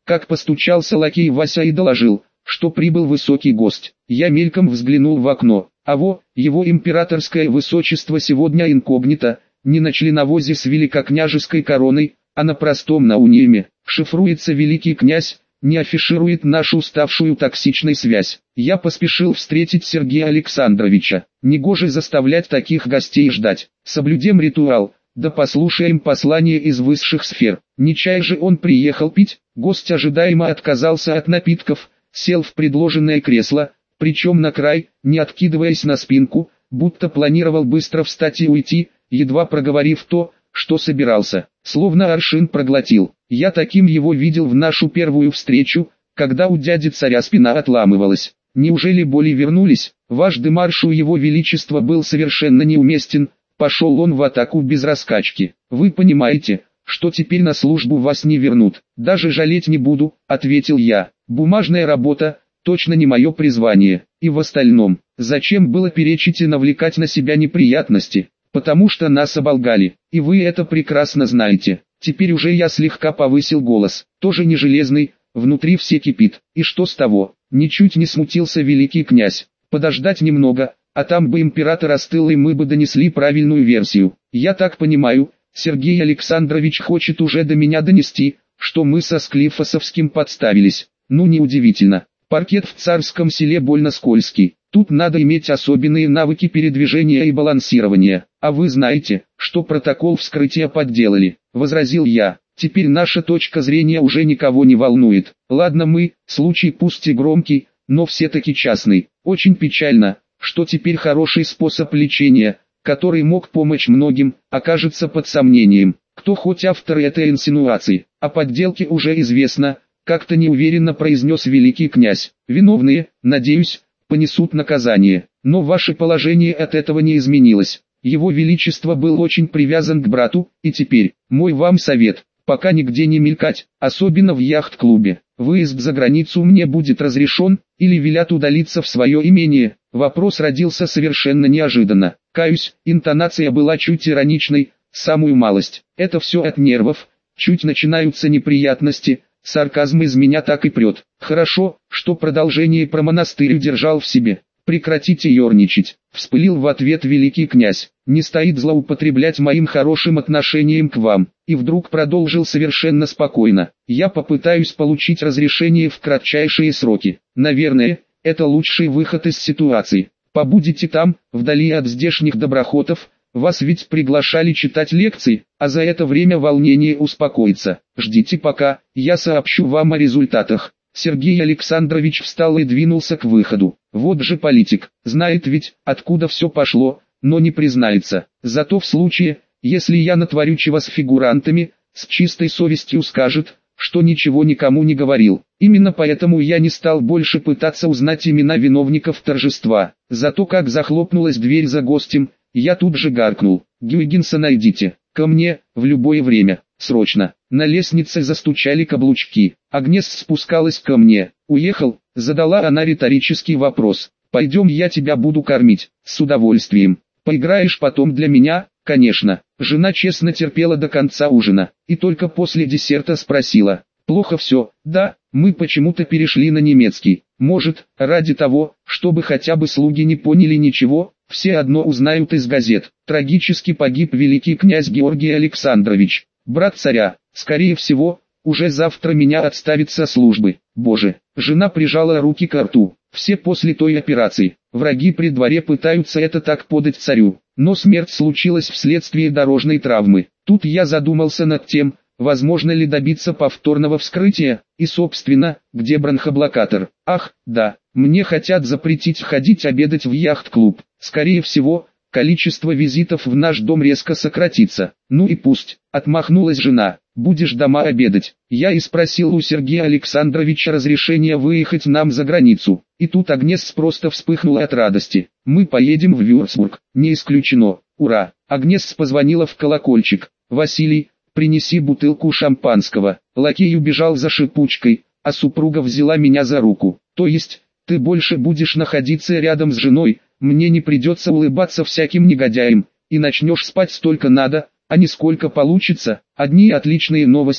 Speaker 1: как постучался лакей Вася и доложил, что прибыл высокий гость. Я мельком взглянул в окно. А во, его императорское высочество сегодня инкогнито, не на членовозе с великокняжеской короной, а на простом науниме. Шифруется великий князь, не афиширует нашу уставшую токсичной связь. Я поспешил встретить Сергея Александровича. Негоже заставлять таких гостей ждать. Соблюдем ритуал, да послушаем послание из высших сфер. Не чай же он приехал пить. Гость ожидаемо отказался от напитков, сел в предложенное кресло, причем на край, не откидываясь на спинку, будто планировал быстро встать и уйти, едва проговорив то, что собирался, словно аршин проглотил. Я таким его видел в нашу первую встречу, когда у дяди царя спина отламывалась. Неужели боли вернулись? Ваш демарш у его величества был совершенно неуместен, пошел он в атаку без раскачки. Вы понимаете, что теперь на службу вас не вернут. Даже жалеть не буду, ответил я. Бумажная работа, точно не мое призвание. И в остальном, зачем было перечить и навлекать на себя неприятности? Потому что нас оболгали, и вы это прекрасно знаете. Теперь уже я слегка повысил голос, тоже не железный, внутри все кипит. И что с того? Ничуть не смутился великий князь. Подождать немного, а там бы император остыл и мы бы донесли правильную версию. Я так понимаю, Сергей Александрович хочет уже до меня донести, что мы со Склифосовским подставились. Ну неудивительно. Паркет в Царском Селе больно скользкий. Тут надо иметь особенные навыки передвижения и балансирования. А вы знаете, что протокол вскрытия подделали, возразил я. Теперь наша точка зрения уже никого не волнует. Ладно мы, случай пусть и громкий, но все-таки частный. Очень печально, что теперь хороший способ лечения, который мог помочь многим, окажется под сомнением. Кто хоть автор этой инсинуации? О подделке уже известно, как-то неуверенно произнес великий князь. Виновные, надеюсь, понесут наказание. Но ваше положение от этого не изменилось. Его величество был очень привязан к брату, и теперь, мой вам совет, пока нигде не мелькать, особенно в яхт-клубе. Выезд за границу мне будет разрешен, или велят удалиться в свое имение. Вопрос родился совершенно неожиданно. Каюсь, интонация была чуть ироничной, самую малость. Это все от нервов, чуть начинаются неприятности, сарказм из меня так и прет. Хорошо, что продолжение про монастырь держал в себе. Прекратите ерничать, вспылил в ответ великий князь. Не стоит злоупотреблять моим хорошим отношением к вам. И вдруг продолжил совершенно спокойно. Я попытаюсь получить разрешение в кратчайшие сроки. Наверное, это лучший выход из ситуации. Побудете там, вдали от здешних доброхотов. Вас ведь приглашали читать лекции, а за это время волнение успокоится. Ждите пока, я сообщу вам о результатах. Сергей Александрович встал и двинулся к выходу. Вот же политик, знает ведь, откуда все пошло, но не признается. Зато в случае, если я натворю чего с фигурантами, с чистой совестью скажет, что ничего никому не говорил. Именно поэтому я не стал больше пытаться узнать имена виновников торжества. Зато как захлопнулась дверь за гостем, я тут же гаркнул: «Гюйгенса найдите, ко мне, в любое время, срочно». На лестнице застучали каблучки. Агнес спускалась ко мне. «Уехал?» — задала она риторический вопрос. «Пойдем, я тебя буду кормить». «С удовольствием. Поиграешь потом для меня?» «Конечно». Жена честно терпела до конца ужина, и только после десерта спросила: «Плохо все?» «Да, мы почему-то перешли на немецкий. Может, ради того, чтобы хотя бы слуги не поняли ничего, все одно узнают из газет. Трагически погиб великий князь Георгий Александрович, брат царя. Скорее всего, уже завтра меня отставят со службы». Боже, жена прижала руки к рту. Все после той операции. Враги при дворе пытаются это так подать царю. Но смерть случилась вследствие дорожной травмы. Тут я задумался над тем, возможно ли добиться повторного вскрытия, и собственно, где бронхоблокатор. Ах, да, мне хотят запретить ходить обедать в яхт-клуб. Скорее всего, количество визитов в наш дом резко сократится. Ну и пусть, отмахнулась жена. Будешь дома обедать. Я и спросил у Сергея Александровича разрешения выехать нам за границу. И тут Агнес просто вспыхнула от радости. Мы поедем в Вюрцбург. Не исключено. Ура! Агнес позвонила в колокольчик. Василий, принеси бутылку шампанского. Лакей убежал за шипучкой, а супруга взяла меня за руку. То есть, ты больше будешь находиться рядом с женой, мне не придется улыбаться всяким негодяям, и начнешь спать столько надо, а не сколько получится. Одни отличные новости,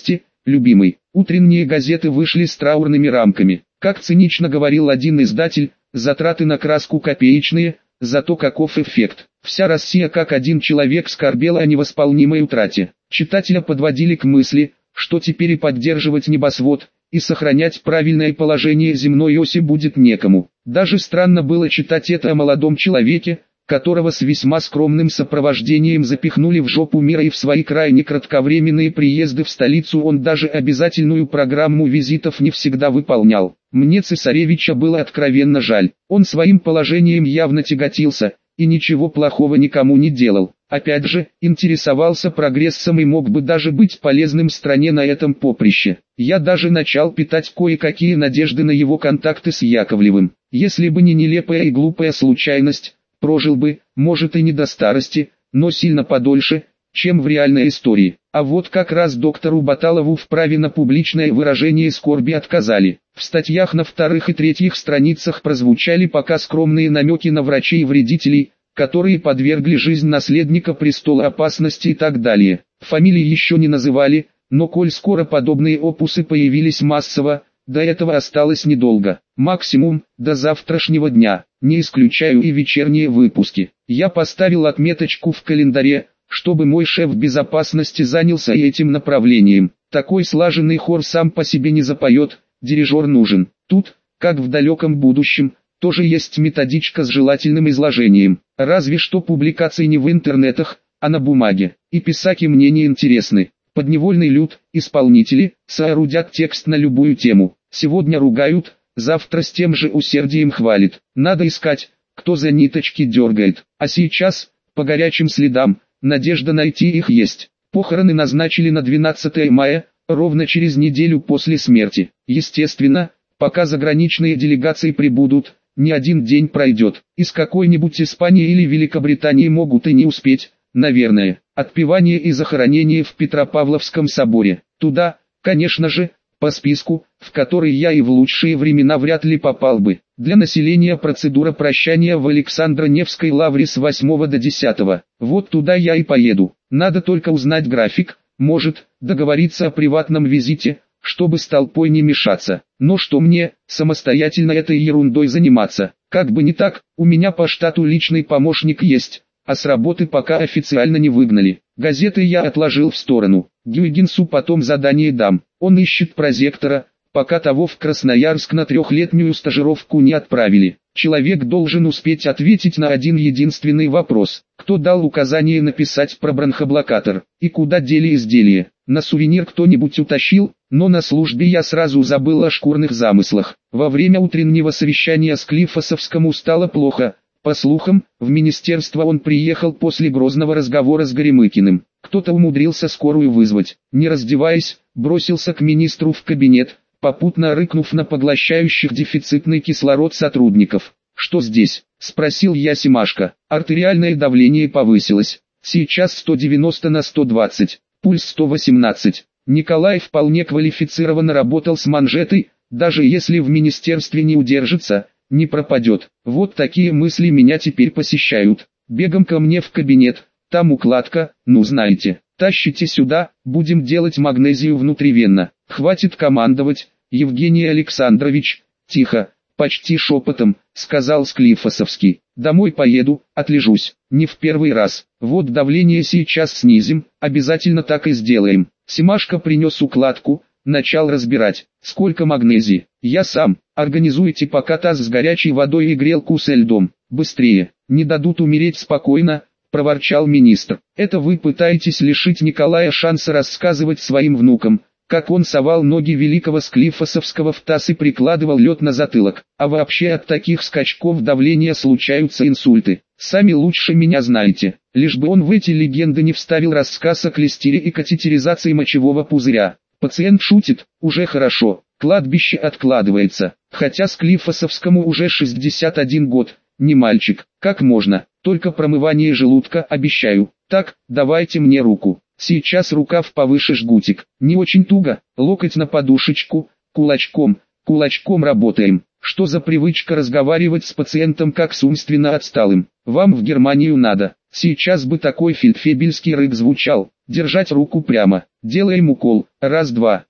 Speaker 1: любимый. Утренние газеты вышли с траурными рамками. Как цинично говорил один издатель, затраты на краску копеечные, зато каков эффект. Вся Россия как один человек скорбела о невосполнимой утрате. Читателя подводили к мысли, что теперь и поддерживать небосвод, и сохранять правильное положение земной оси будет некому. Даже странно было читать это о молодом человеке, которого с весьма скромным сопровождением запихнули в жопу мира, и в свои крайне кратковременные приезды в столицу он даже обязательную программу визитов не всегда выполнял. Мне цесаревича было откровенно жаль. Он своим положением явно тяготился, и ничего плохого никому не делал. Опять же, интересовался прогрессом и мог бы даже быть полезным стране на этом поприще. Я даже начал питать кое-какие надежды на его контакты с Яковлевым. Если бы не нелепая и глупая случайность, прожил бы, может и не до старости, но сильно подольше, чем в реальной истории. А вот как раз доктору Баталову в праве на публичное выражение скорби отказали. В статьях на вторых и третьих страницах прозвучали пока скромные намеки на врачей и вредителей, которые подвергли жизнь наследника престола опасности и так далее. Фамилии еще не называли, но коль скоро подобные опусы появились массово, до этого осталось недолго. Максимум, до завтрашнего дня, не исключаю и вечерние выпуски. Я поставил отметочку в календаре, чтобы мой шеф безопасности занялся и этим направлением. Такой слаженный хор сам по себе не запоет, дирижер нужен. Тут, как в далеком будущем, тоже есть методичка с желательным изложением. Разве что публикации не в интернетах, а на бумаге. И писаки мне не интересны. Подневольный люд, исполнители, соорудят текст на любую тему. Сегодня ругают, завтра с тем же усердием хвалит. Надо искать, кто за ниточки дергает. А сейчас, по горячим следам, надежда найти их есть. Похороны назначили на двенадцатое мая, ровно через неделю после смерти. Естественно, пока заграничные делегации прибудут, не один день пройдет. Из какой-нибудь Испании или Великобритании могут и не успеть, наверное. Отпевание и захоронение в Петропавловском соборе. Туда, конечно же, по списку, в который я и в лучшие времена вряд ли попал бы. Для населения процедура прощания в Александро-Невской лавре с восьмого до десятого. Вот туда я и поеду. Надо только узнать график, может, договориться о приватном визите, чтобы с толпой не мешаться. Но что мне, самостоятельно этой ерундой заниматься? Как бы не так, у меня по штату личный помощник есть, а с работы пока официально не выгнали. Газеты я отложил в сторону. Гюйгенсу потом задание дам. Он ищет прозектора, пока того в Красноярск на трехлетнюю стажировку не отправили. Человек должен успеть ответить на один единственный вопрос. Кто дал указание написать про бронхоблокатор? И куда дели изделия? На сувенир кто-нибудь утащил? Но на службе я сразу забыл о шкурных замыслах. Во время утреннего совещания с Клифосовскому стало плохо. По слухам, в министерство он приехал после грозного разговора с Горемыкиным. Кто-то умудрился скорую вызвать. Не раздеваясь, бросился к министру в кабинет, попутно рыкнув на поглощающих дефицитный кислород сотрудников. «Что здесь?» – спросил я Семашко. Артериальное давление повысилось. Сейчас сто девяносто на сто двадцать, пульс сто восемнадцать. Николай вполне квалифицированно работал с манжетой, даже если в министерстве не удержится, не пропадет. Вот такие мысли меня теперь посещают. Бегом ко мне в кабинет, там укладка, ну знаете. Тащите сюда, будем делать магнезию внутривенно. Хватит командовать, Евгений Александрович. Тихо, почти шепотом, сказал Склифосовский. Домой поеду, отлежусь. Не в первый раз. Вот давление сейчас снизим, обязательно так и сделаем. Семашко принес укладку, начал разбирать. Сколько магнезии? Я сам. Организуйте пока таз с горячей водой и грелку со льдом. Быстрее. Не дадут умереть спокойно, проворчал министр. Это вы пытаетесь лишить Николая шанса рассказывать своим внукам, как он совал ноги великого Склифосовского в таз и прикладывал лед на затылок. А вообще от таких скачков давления случаются инсульты. Сами лучше меня знаете. Лишь бы он в эти легенды не вставил рассказ о клестере и катетеризации мочевого пузыря. Пациент шутит, уже хорошо, кладбище откладывается. Хотя Склифосовскому уже шестьдесят один год, не мальчик. Как можно? Только промывание желудка, обещаю. Так, давайте мне руку. Сейчас рукав повыше жгутик. Не очень туго, локоть на подушечку, кулачком, кулачком работаем. Что за привычка разговаривать с пациентом как с умственно отсталым? Вам в Германию надо. Сейчас бы такой фельдфебельский рык звучал. Держать руку прямо. Делаем укол. Раз-два.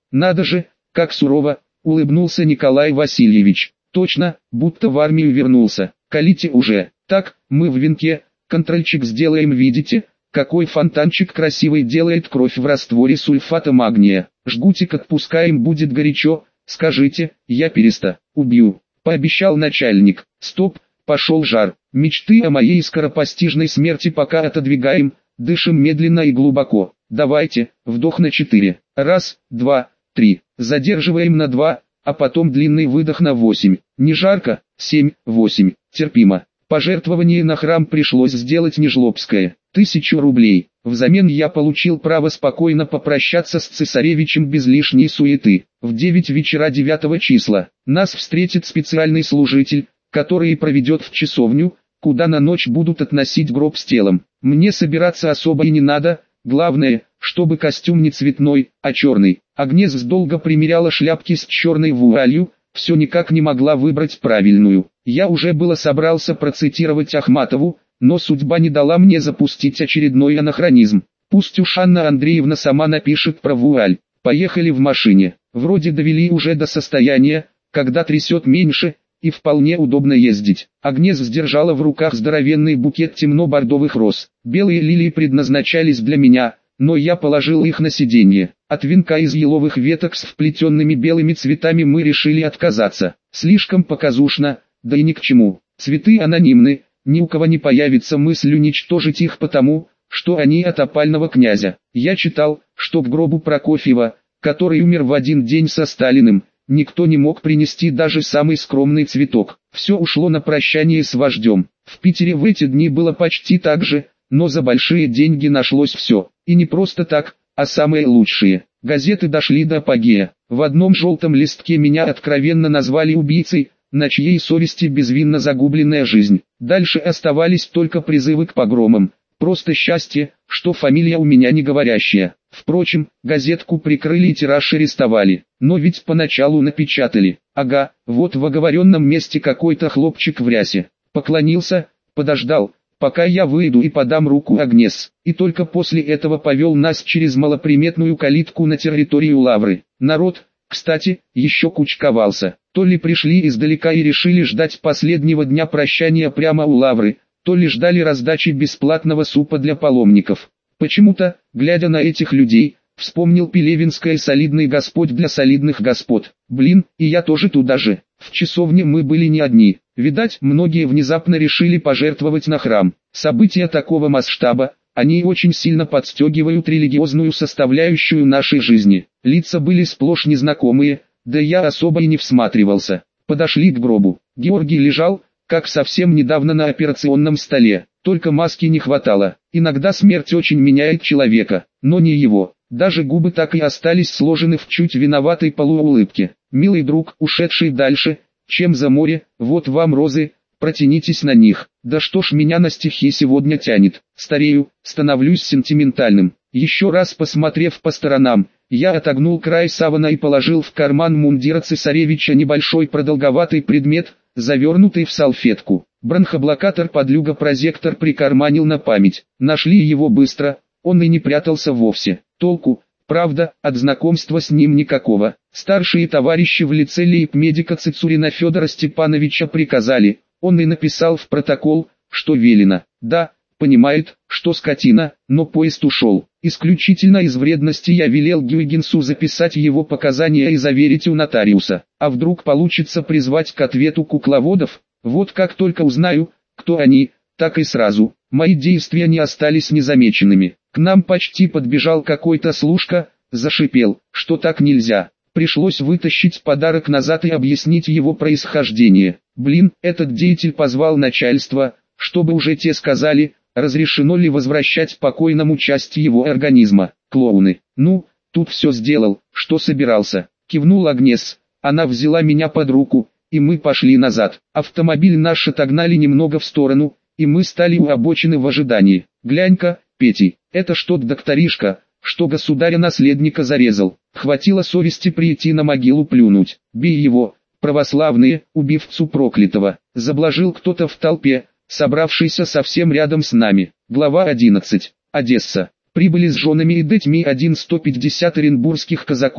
Speaker 1: Надо же, как сурово, улыбнулся Николай Васильевич. Точно, будто в армию вернулся. Колите уже. Так, мы в венке, контрольчик сделаем, видите? Какой фонтанчик красивый делает кровь в растворе сульфата магния. Жгутик отпускаем, будет горячо. Скажите, я переста, убью. Пообещал начальник. Стоп, пошел жар. Мечты о моей скоропостижной смерти пока отодвигаем. Дышим медленно и глубоко. Давайте, вдох на четыре. Раз, два, три. Задерживаем на два, а потом длинный выдох на восемь. Не жарко? Семь, восемь. Терпимо. Пожертвование на храм пришлось сделать нежлобское. Тысячу рублей. Взамен я получил право спокойно попрощаться с цесаревичем без лишней суеты. В девять вечера девятого числа нас встретит специальный служитель, который и проведет в часовню, куда на ночь будут относить гроб с телом. Мне собираться особо и не надо, главное, чтобы костюм не цветной, а черный. Агнес долго примеряла шляпки с черной вуалью, все никак не могла выбрать правильную. Я уже было собрался процитировать Ахматову, но судьба не дала мне запустить очередной анахронизм. Пусть уж Анна Андреевна сама напишет про вуаль. Поехали в машине. Вроде довели уже до состояния, когда трясет меньше, и вполне удобно ездить. Агнес сдержала в руках здоровенный букет темно-бордовых роз. Белые лилии предназначались для меня, но я положил их на сиденье. От венка из еловых веток с вплетенными белыми цветами мы решили отказаться. Слишком показушно, да и ни к чему. Цветы анонимны, ни у кого не появится мысль уничтожить их потому, что они от опального князя. Я читал, что к гробу Прокофьева, который умер в один день со Сталиным, никто не мог принести даже самый скромный цветок. Все ушло на прощание с вождем. В Питере в эти дни было почти так же, но за большие деньги нашлось все. И не просто так, а самые лучшие. Газеты дошли до апогея. В одном желтом листке меня откровенно назвали убийцей, на чьей совести безвинно загубленная жизнь. Дальше оставались только призывы к погромам. Просто счастье, что фамилия у меня не говорящая. Впрочем, газетку прикрыли и тираж арестовали. Но ведь поначалу напечатали. Ага, вот в оговоренном месте какой-то хлопчик в рясе. Поклонился, подождал, пока я выйду и подам руку Агнес. И только после этого повел нас через малоприметную калитку на территорию Лавры. Народ, кстати, еще кучковался. То ли пришли издалека и решили ждать последнего дня прощания прямо у Лавры, то ли ждали раздачи бесплатного супа для паломников. Почему-то, глядя на этих людей, вспомнил Пелевинское «Солидный Господь для солидных господ». Блин, и я тоже туда же. В часовне мы были не одни. Видать, многие внезапно решили пожертвовать на храм. События такого масштаба, они очень сильно подстегивают религиозную составляющую нашей жизни. Лица были сплошь незнакомые, да я особо и не всматривался. Подошли к гробу. Георгий лежал, как совсем недавно на операционном столе, только маски не хватало. Иногда смерть очень меняет человека, но не его. Даже губы так и остались сложены в чуть виноватой полуулыбке. «Милый друг, ушедший дальше, чем за море, вот вам розы, протянитесь на них». Да что ж меня на стихи сегодня тянет. Старею, становлюсь сентиментальным. Еще раз посмотрев по сторонам, я отогнул край савана и положил в карман мундира цесаревича небольшой продолговатый предмет, завернутый в салфетку. Бронхоблокатор под люгопрозектор прикарманил на память. Нашли его быстро, он и не прятался вовсе. Толку, правда, от знакомства с ним никакого. Старшие товарищи в лице лейб-медика Цицурина Федора Степановича приказали, он и написал в протокол, что велено. Да, понимает, что скотина, но поезд ушел. Исключительно из вредности я велел Гюйгенсу записать его показания и заверить у нотариуса. А вдруг получится призвать к ответу кукловодов? Вот как только узнаю, кто они, так и сразу. Мои действия не остались незамеченными. К нам почти подбежал какой-то служка, зашипел, что так нельзя. Пришлось вытащить подарок назад и объяснить его происхождение. Блин, этот деятель позвал начальство, чтобы уже те сказали, разрешено ли возвращать покойному часть его организма. Клоуны. Ну, тут все сделал, что собирался. Кивнул Агнес. Она взяла меня под руку, и мы пошли назад. Автомобиль наш отогнали немного в сторону, и мы стали у обочины в ожидании. Глянь-ка, Петей, это что докторишка, что государя-наследника зарезал. Хватило совести прийти на могилу плюнуть. Бей его, православные, убивцу проклятого. Заблажил кто-то в толпе, собравшийся совсем рядом с нами. Глава одиннадцать. Одесса. Прибыли с женами и детьми один сто пятьдесят оренбургских казаков,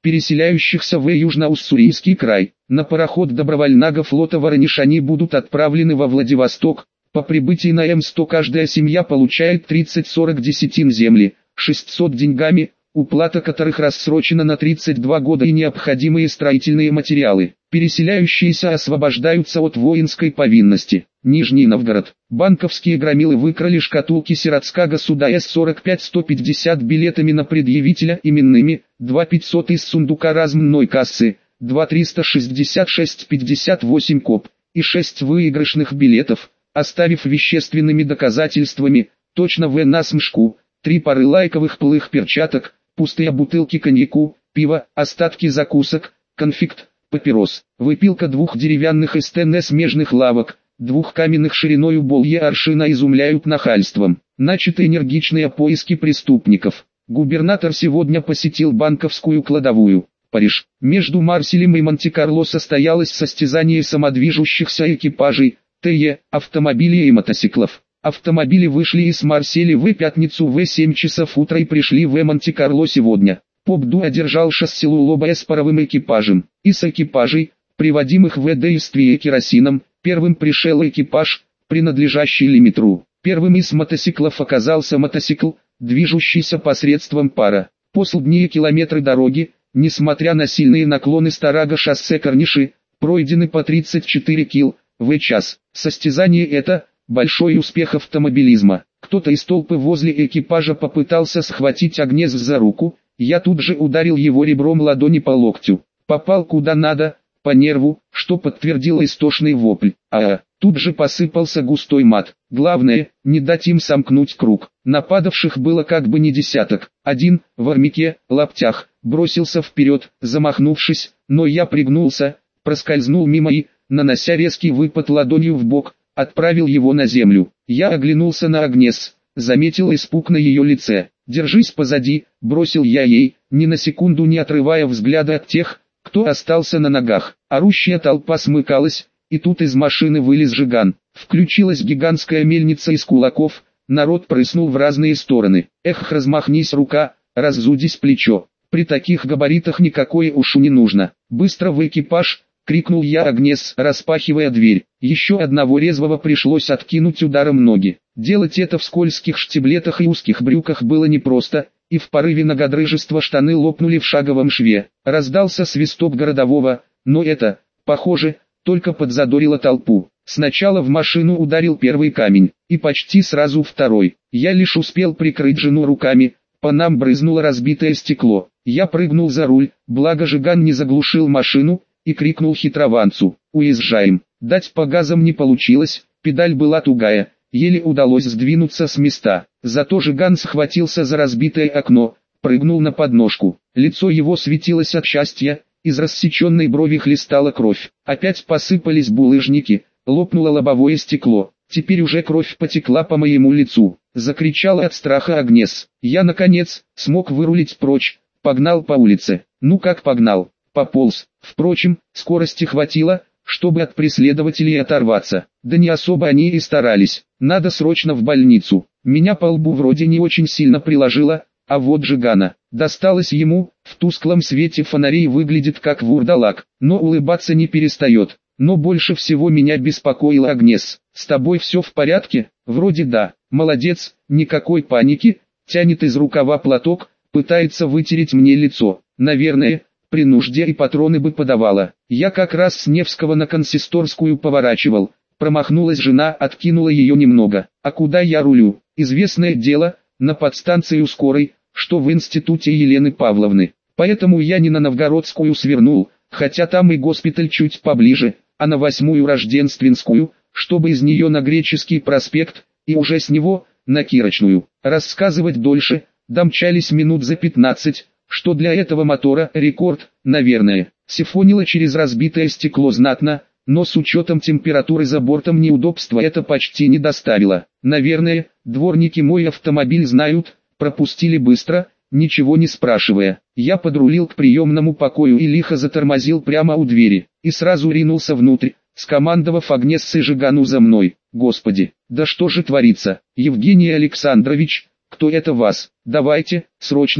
Speaker 1: переселяющихся в Южно-Уссурийский край. На пароход добровольного флота Воронеж они будут отправлены во Владивосток. По прибытии на Эм сто каждая семья получает тридцать-сорок десятин земли, шестьсот деньгами, уплата которых рассрочена на тридцать два года, и необходимые строительные материалы. Переселяющиеся освобождаются от воинской повинности. Нижний Новгород. Банковские громилы выкрали шкатулки Сиротского суда С сорок пять сто пятьдесят билетами на предъявителя именными, два пятьсот из сундука разменной кассы, два триста шестьдесят шесть пятьдесят восемь коп и шесть выигрышных билетов, оставив вещественными доказательствами, точно в насмешку, три пары лайковых полых перчаток, пустые бутылки коньяку, пива, остатки закусок, конфект, папирос, выпилка двух деревянных эс тэ эн смежных лавок, двух каменных шириною болье аршина изумляют нахальством. Начаты энергичные поиски преступников. Губернатор сегодня посетил банковскую кладовую. Париж. Между Марселем и Монте-Карло состоялось состязание самодвижущихся экипажей, тэ е, автомобилей и мотоциклов. Автомобили вышли из Марселя в пятницу в семь часов утра и пришли в Монте-Карло сегодня. Поп-Ду одержал шоссе Лулоба с паровым экипажем. Из экипажей, приводимых в действие керосином, первым пришел экипаж, принадлежащий Лимитру. Первым из мотоциклов оказался мотоцикл, движущийся посредством пара. Последние километры дороги, несмотря на сильные наклоны старого шоссе Корниши, пройдены по тридцать четыре километра в час. Состязание это – большой успех автомобилизма. Кто-то из толпы возле экипажа попытался схватить Агнес за руку, я тут же ударил его ребром ладони по локтю. Попал куда надо, по нерву, что подтвердило истошный вопль. А, тут же посыпался густой мат. Главное, не дать им сомкнуть круг. Нападавших было как бы не десяток. Один, в армяке, лаптях, бросился вперед, замахнувшись, но я пригнулся, проскользнул мимо и, нанося резкий выпад ладонью в бок, отправил его на землю. Я оглянулся на Агнес, заметил испуг на ее лице. «Держись позади», — бросил я ей, ни на секунду не отрывая взгляда от тех, кто остался на ногах. Орущая толпа смыкалась, и тут из машины вылез Жиган. Включилась гигантская мельница из кулаков, народ прыснул в разные стороны. Эх, размахнись рука, раззудись плечо. При таких габаритах никакое ушу не нужно. «Быстро в экипаж!» — крикнул я Агнес, распахивая дверь. Еще одного резвого пришлось откинуть ударом ноги. Делать это в скользких штиблетах и узких брюках было непросто, и в порыве нагодрыжества штаны лопнули в шаговом шве. Раздался свисток городового, но это, похоже, только подзадорило толпу. Сначала в машину ударил первый камень, и почти сразу второй. Я лишь успел прикрыть жену руками, по нам брызнуло разбитое стекло. Я прыгнул за руль, благо Жиган не заглушил машину, и крикнул хитрованцу: «Уезжаем!». Дать по газам не получилось, педаль была тугая, еле удалось сдвинуться с места. Зато Жиган схватился за разбитое окно, прыгнул на подножку. Лицо его светилось от счастья, из рассеченной брови хлестала кровь. Опять посыпались булыжники, лопнуло лобовое стекло. Теперь уже кровь потекла по моему лицу. Закричала от страха Агнес. Я, наконец, смог вырулить прочь, погнал по улице. Ну как погнал? Пополз. Впрочем, скорости хватило, чтобы от преследователей оторваться. Да не особо они и старались. Надо срочно в больницу. Меня по лбу вроде не очень сильно приложило, а вот Жигана. Досталось ему, в тусклом свете фонарей выглядит как вурдалак, но улыбаться не перестает. Но больше всего меня беспокоила Агнес. «С тобой все в порядке?» «Вроде да». «Молодец, никакой паники», тянет из рукава платок, пытается вытереть мне лицо. Наверное, при нужде и патроны бы подавала. Я как раз с Невского на Консисторскую поворачивал. Промахнулась жена, откинула ее немного. А куда я рулю? Известное дело, на подстанцию скорой, что в институте Елены Павловны. Поэтому я не на Новгородскую свернул, хотя там и госпиталь чуть поближе, а на Восьмую Рождественскую, чтобы из нее на Греческий проспект, и уже с него, на Кирочную. Рассказывать дольше, домчались минут за пятнадцать, что для этого мотора рекорд, наверное. Сифонило через разбитое стекло знатно, но с учетом температуры за бортом неудобства это почти не доставило. Наверное, дворники мой автомобиль знают, пропустили быстро, ничего не спрашивая. Я подрулил к приемному покою и лихо затормозил прямо у двери, и сразу ринулся внутрь, скомандовав Агнес и Жигану за мной. Господи, да что же творится? Евгений Александрович, кто это вас? Давайте, срочно,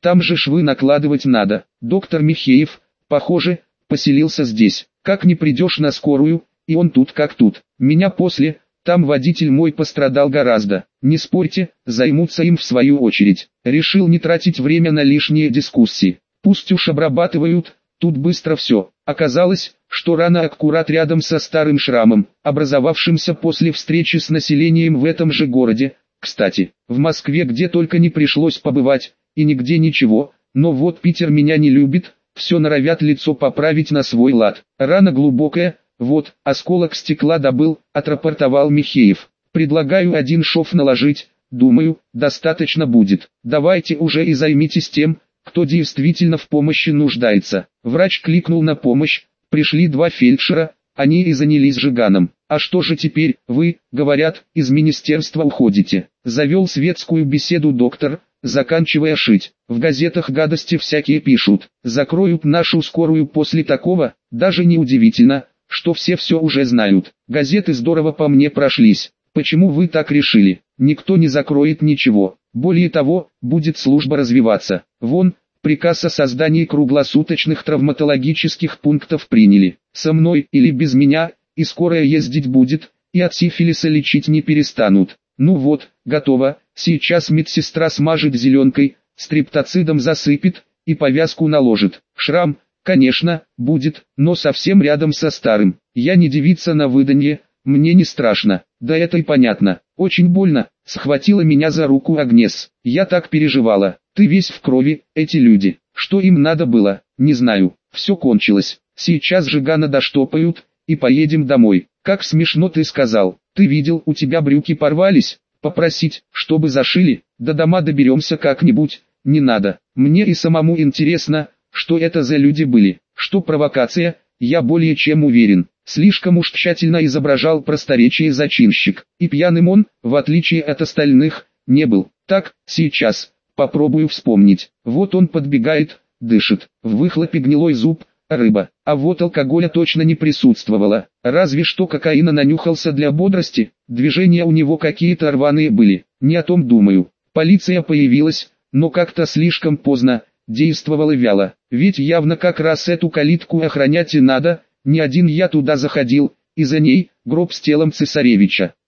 Speaker 1: Там же швы накладывать надо. Доктор Михеев, похоже, поселился здесь. Как не придешь на скорую, и он тут как тут. Меня после, там водитель мой пострадал гораздо. Не спорьте, займутся им в свою очередь. Решил не тратить время на лишние дискуссии. Пусть уж обрабатывают, тут быстро все. Оказалось, что рана аккурат рядом со старым шрамом, образовавшимся после встречи с населением в этом же городе. Кстати, в Москве где только не пришлось побывать, и нигде ничего, но вот Питер меня не любит, все норовят лицо поправить на свой лад. Рана глубокая, вот, осколок стекла добыл, отрапортовал Михеев. Предлагаю один шов наложить, думаю, достаточно будет. Давайте уже и займитесь тем, кто действительно в помощи нуждается. Врач кликнул на помощь, пришли два фельдшера, они и занялись Жиганом. А что же теперь, вы, говорят, из министерства уходите? Завел светскую беседу доктор, заканчивая шить. В газетах гадости всякие пишут. Закроют нашу скорую после такого, даже не удивительно, что все все уже знают. Газеты здорово по мне прошлись. Почему вы так решили? Никто не закроет ничего. Более того, будет служба развиваться. Вон, приказ о создании круглосуточных травматологических пунктов приняли. Со мной или без меня, и скорая ездить будет, и от сифилиса лечить не перестанут. Ну вот, готово, сейчас медсестра смажет зеленкой, стрептоцидом засыпет, и повязку наложит. Шрам, конечно, будет, но совсем рядом со старым. Я не девица на выданье, мне не страшно. Да это и понятно. Очень больно. Схватила меня за руку Агнес. Я так переживала. Ты весь в крови, эти люди. Что им надо было, не знаю. Все кончилось. Сейчас Жигана доштопают, и поедем домой. Как смешно ты сказал. Ты видел, у тебя брюки порвались? Попросить, чтобы зашили? До дома доберемся как-нибудь. Не надо. Мне и самому интересно, что это за люди были. Что провокация, я более чем уверен. Слишком уж тщательно изображал просторечие зачинщик. И пьяным он, в отличие от остальных, не был. Так, сейчас, попробую вспомнить. Вот он подбегает, дышит. В выхлопе гнилой зуб, рыба. А вот алкоголя точно не присутствовало. Разве что кокаина нанюхался для бодрости. Движения у него какие-то рваные были. Не о том думаю. Полиция появилась, но как-то слишком поздно. Действовала вяло. Ведь явно как раз эту калитку охранять и надо. Не один я туда заходил, и за ней гроб с телом цесаревича.